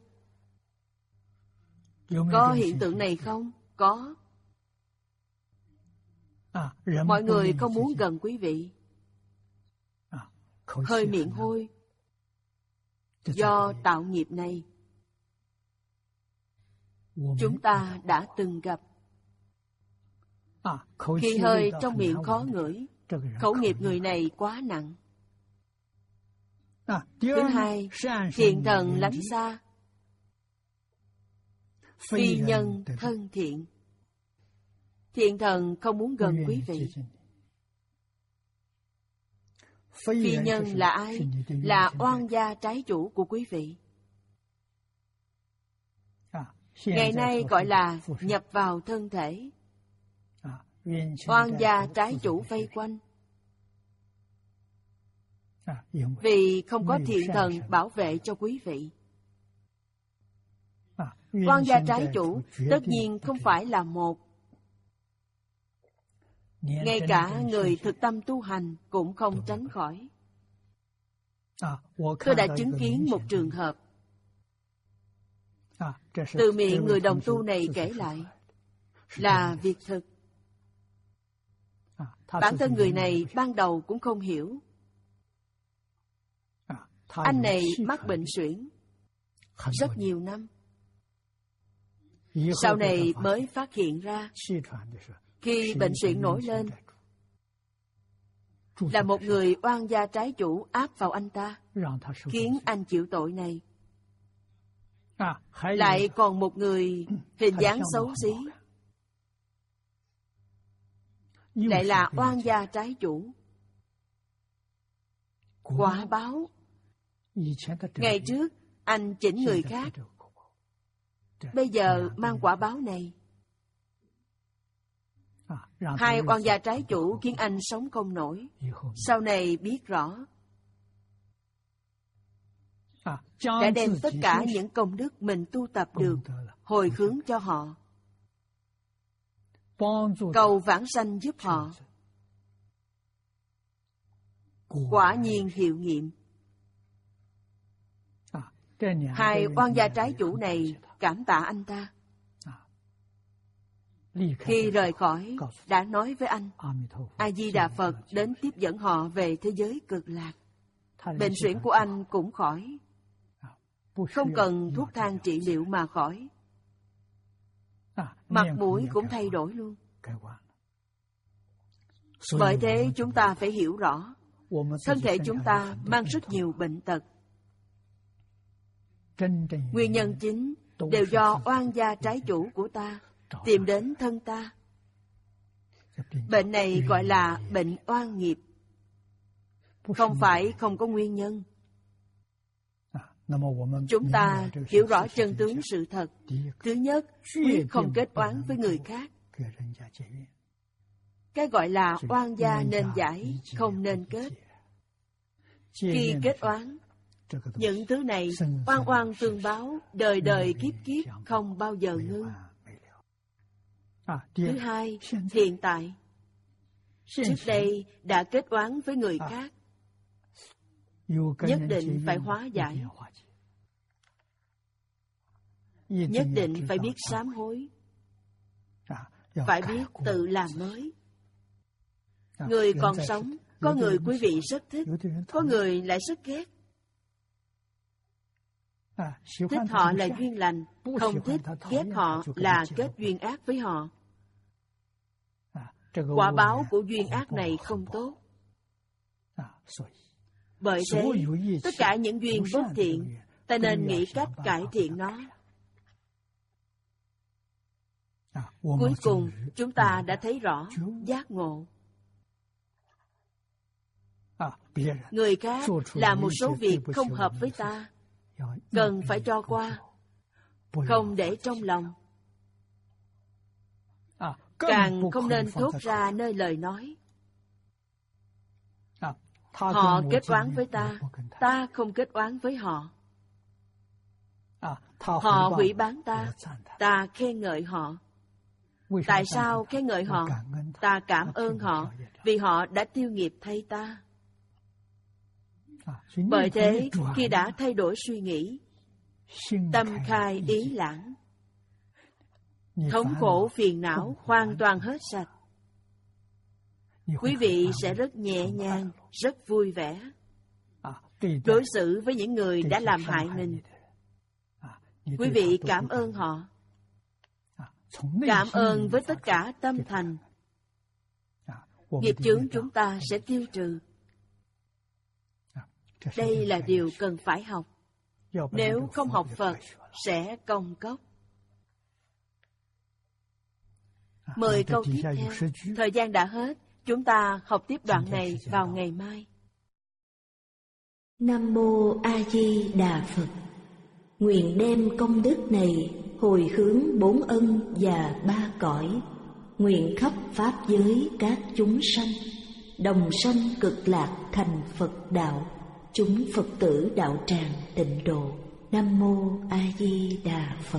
Có hiện tượng này không? Có. Mọi người không muốn gần quý vị. Hơi miệng hôi do tạo nghiệp này. Chúng ta đã từng gặp. Khi hơi trong miệng khó ngửi, khẩu nghiệp người này quá nặng. Thứ hai, thiện thần lánh xa, phi nhân thân thiện. Thiện thần không muốn gần quý vị. Phi nhân là ai? Là oan gia trái chủ của quý vị. Ngày nay gọi là nhập vào thân thể. Oan gia trái chủ vây quanh. Vì không có thiện thần bảo vệ cho quý vị. Oan gia trái chủ tất nhiên không phải là một. Ngay cả người thực tâm tu hành cũng không tránh khỏi. Tôi đã chứng kiến một trường hợp. Từ miệng người đồng tu này kể lại, là việc thực. Bản thân người này ban đầu cũng không hiểu. Anh này mắc bệnh suyễn rất nhiều năm. Sau này mới phát hiện ra, khi bệnh suyễn nổi lên, là một người oan gia trái chủ áp vào anh ta, khiến anh chịu tội này. Lại còn một người hình dáng xấu xí, lại là oan gia trái chủ. Quả báo. Ngày trước anh chỉnh người khác, bây giờ mang quả báo này. Hai oan gia trái chủ khiến anh sống không nổi. Sau này biết rõ, đã đem tất cả những công đức mình tu tập được hồi hướng cho họ, cầu vãng sanh giúp họ. Quả nhiên hiệu nghiệm. Hai oan gia trái chủ này cảm tạ anh ta. Khi rời khỏi, đã nói với anh, A Di Đà Phật đến tiếp dẫn họ về thế giới cực lạc. Bệnh suyễn của anh cũng khỏi, không cần thuốc thang trị liệu mà khỏi. Mặt mũi cũng thay đổi luôn. Bởi thế chúng ta phải hiểu rõ, thân thể chúng ta mang rất nhiều bệnh tật. Nguyên nhân chính đều do oan gia trái chủ của ta tìm đến thân ta. Bệnh này gọi là bệnh oan nghiệp, không phải không có nguyên nhân. Chúng ta hiểu rõ chân tướng sự thật. Thứ nhất, quyết không kết oán với người khác. Cái gọi là oan gia nên giải, không nên kết. Khi kết oán, những thứ này oan oan tương báo, đời đời kiếp kiếp không bao giờ ngưng. Thứ hai, hiện tại, trước đây đã kết oán với người khác, nhất định phải hóa giải, nhất định phải biết sám hối, phải biết tự làm mới. Người còn sống, có người quý vị rất thích, có người lại rất ghét. Thích họ là duyên lành, không thích, ghét họ là kết duyên ác với họ. Quả báo của duyên ác này không tốt. Bởi thế, tất cả những duyên bất thiện, ta nên nghĩ cách cải thiện nó. Cuối cùng, chúng ta đã thấy rõ giác ngộ. Người khác làm một số việc không hợp với ta, cần phải cho qua, không để trong lòng. Càng không nên thốt ra nơi lời nói. Họ kết oán với ta, ta không kết oán với họ. Họ hủy báng ta, ta khen ngợi họ. Tại sao khen ngợi họ? Ta cảm ơn họ, vì họ đã tiêu nghiệp thay ta. Bởi thế, khi đã thay đổi suy nghĩ, tâm khai ý lãng, thống khổ phiền não hoàn toàn hết sạch, quý vị sẽ rất nhẹ nhàng, rất vui vẻ. Đối xử với những người đã làm hại mình, quý vị cảm ơn họ. Cảm ơn với tất cả tâm thành, nghiệp chướng chúng ta sẽ tiêu trừ. Đây là điều cần phải học. Nếu không học Phật, sẽ công cốc. Mười câu tiếp theo. Thời gian đã hết. Chúng ta học tiếp đoạn này vào ngày mai. Nam Mô A Di Đà Phật. Nguyện đem công đức này hồi hướng bốn ân và ba cõi. Nguyện khắp pháp giới các chúng sanh đồng sanh cực lạc thành Phật đạo. Chúng Phật tử đạo tràng tịnh độ. Nam Mô A Di Đà Phật.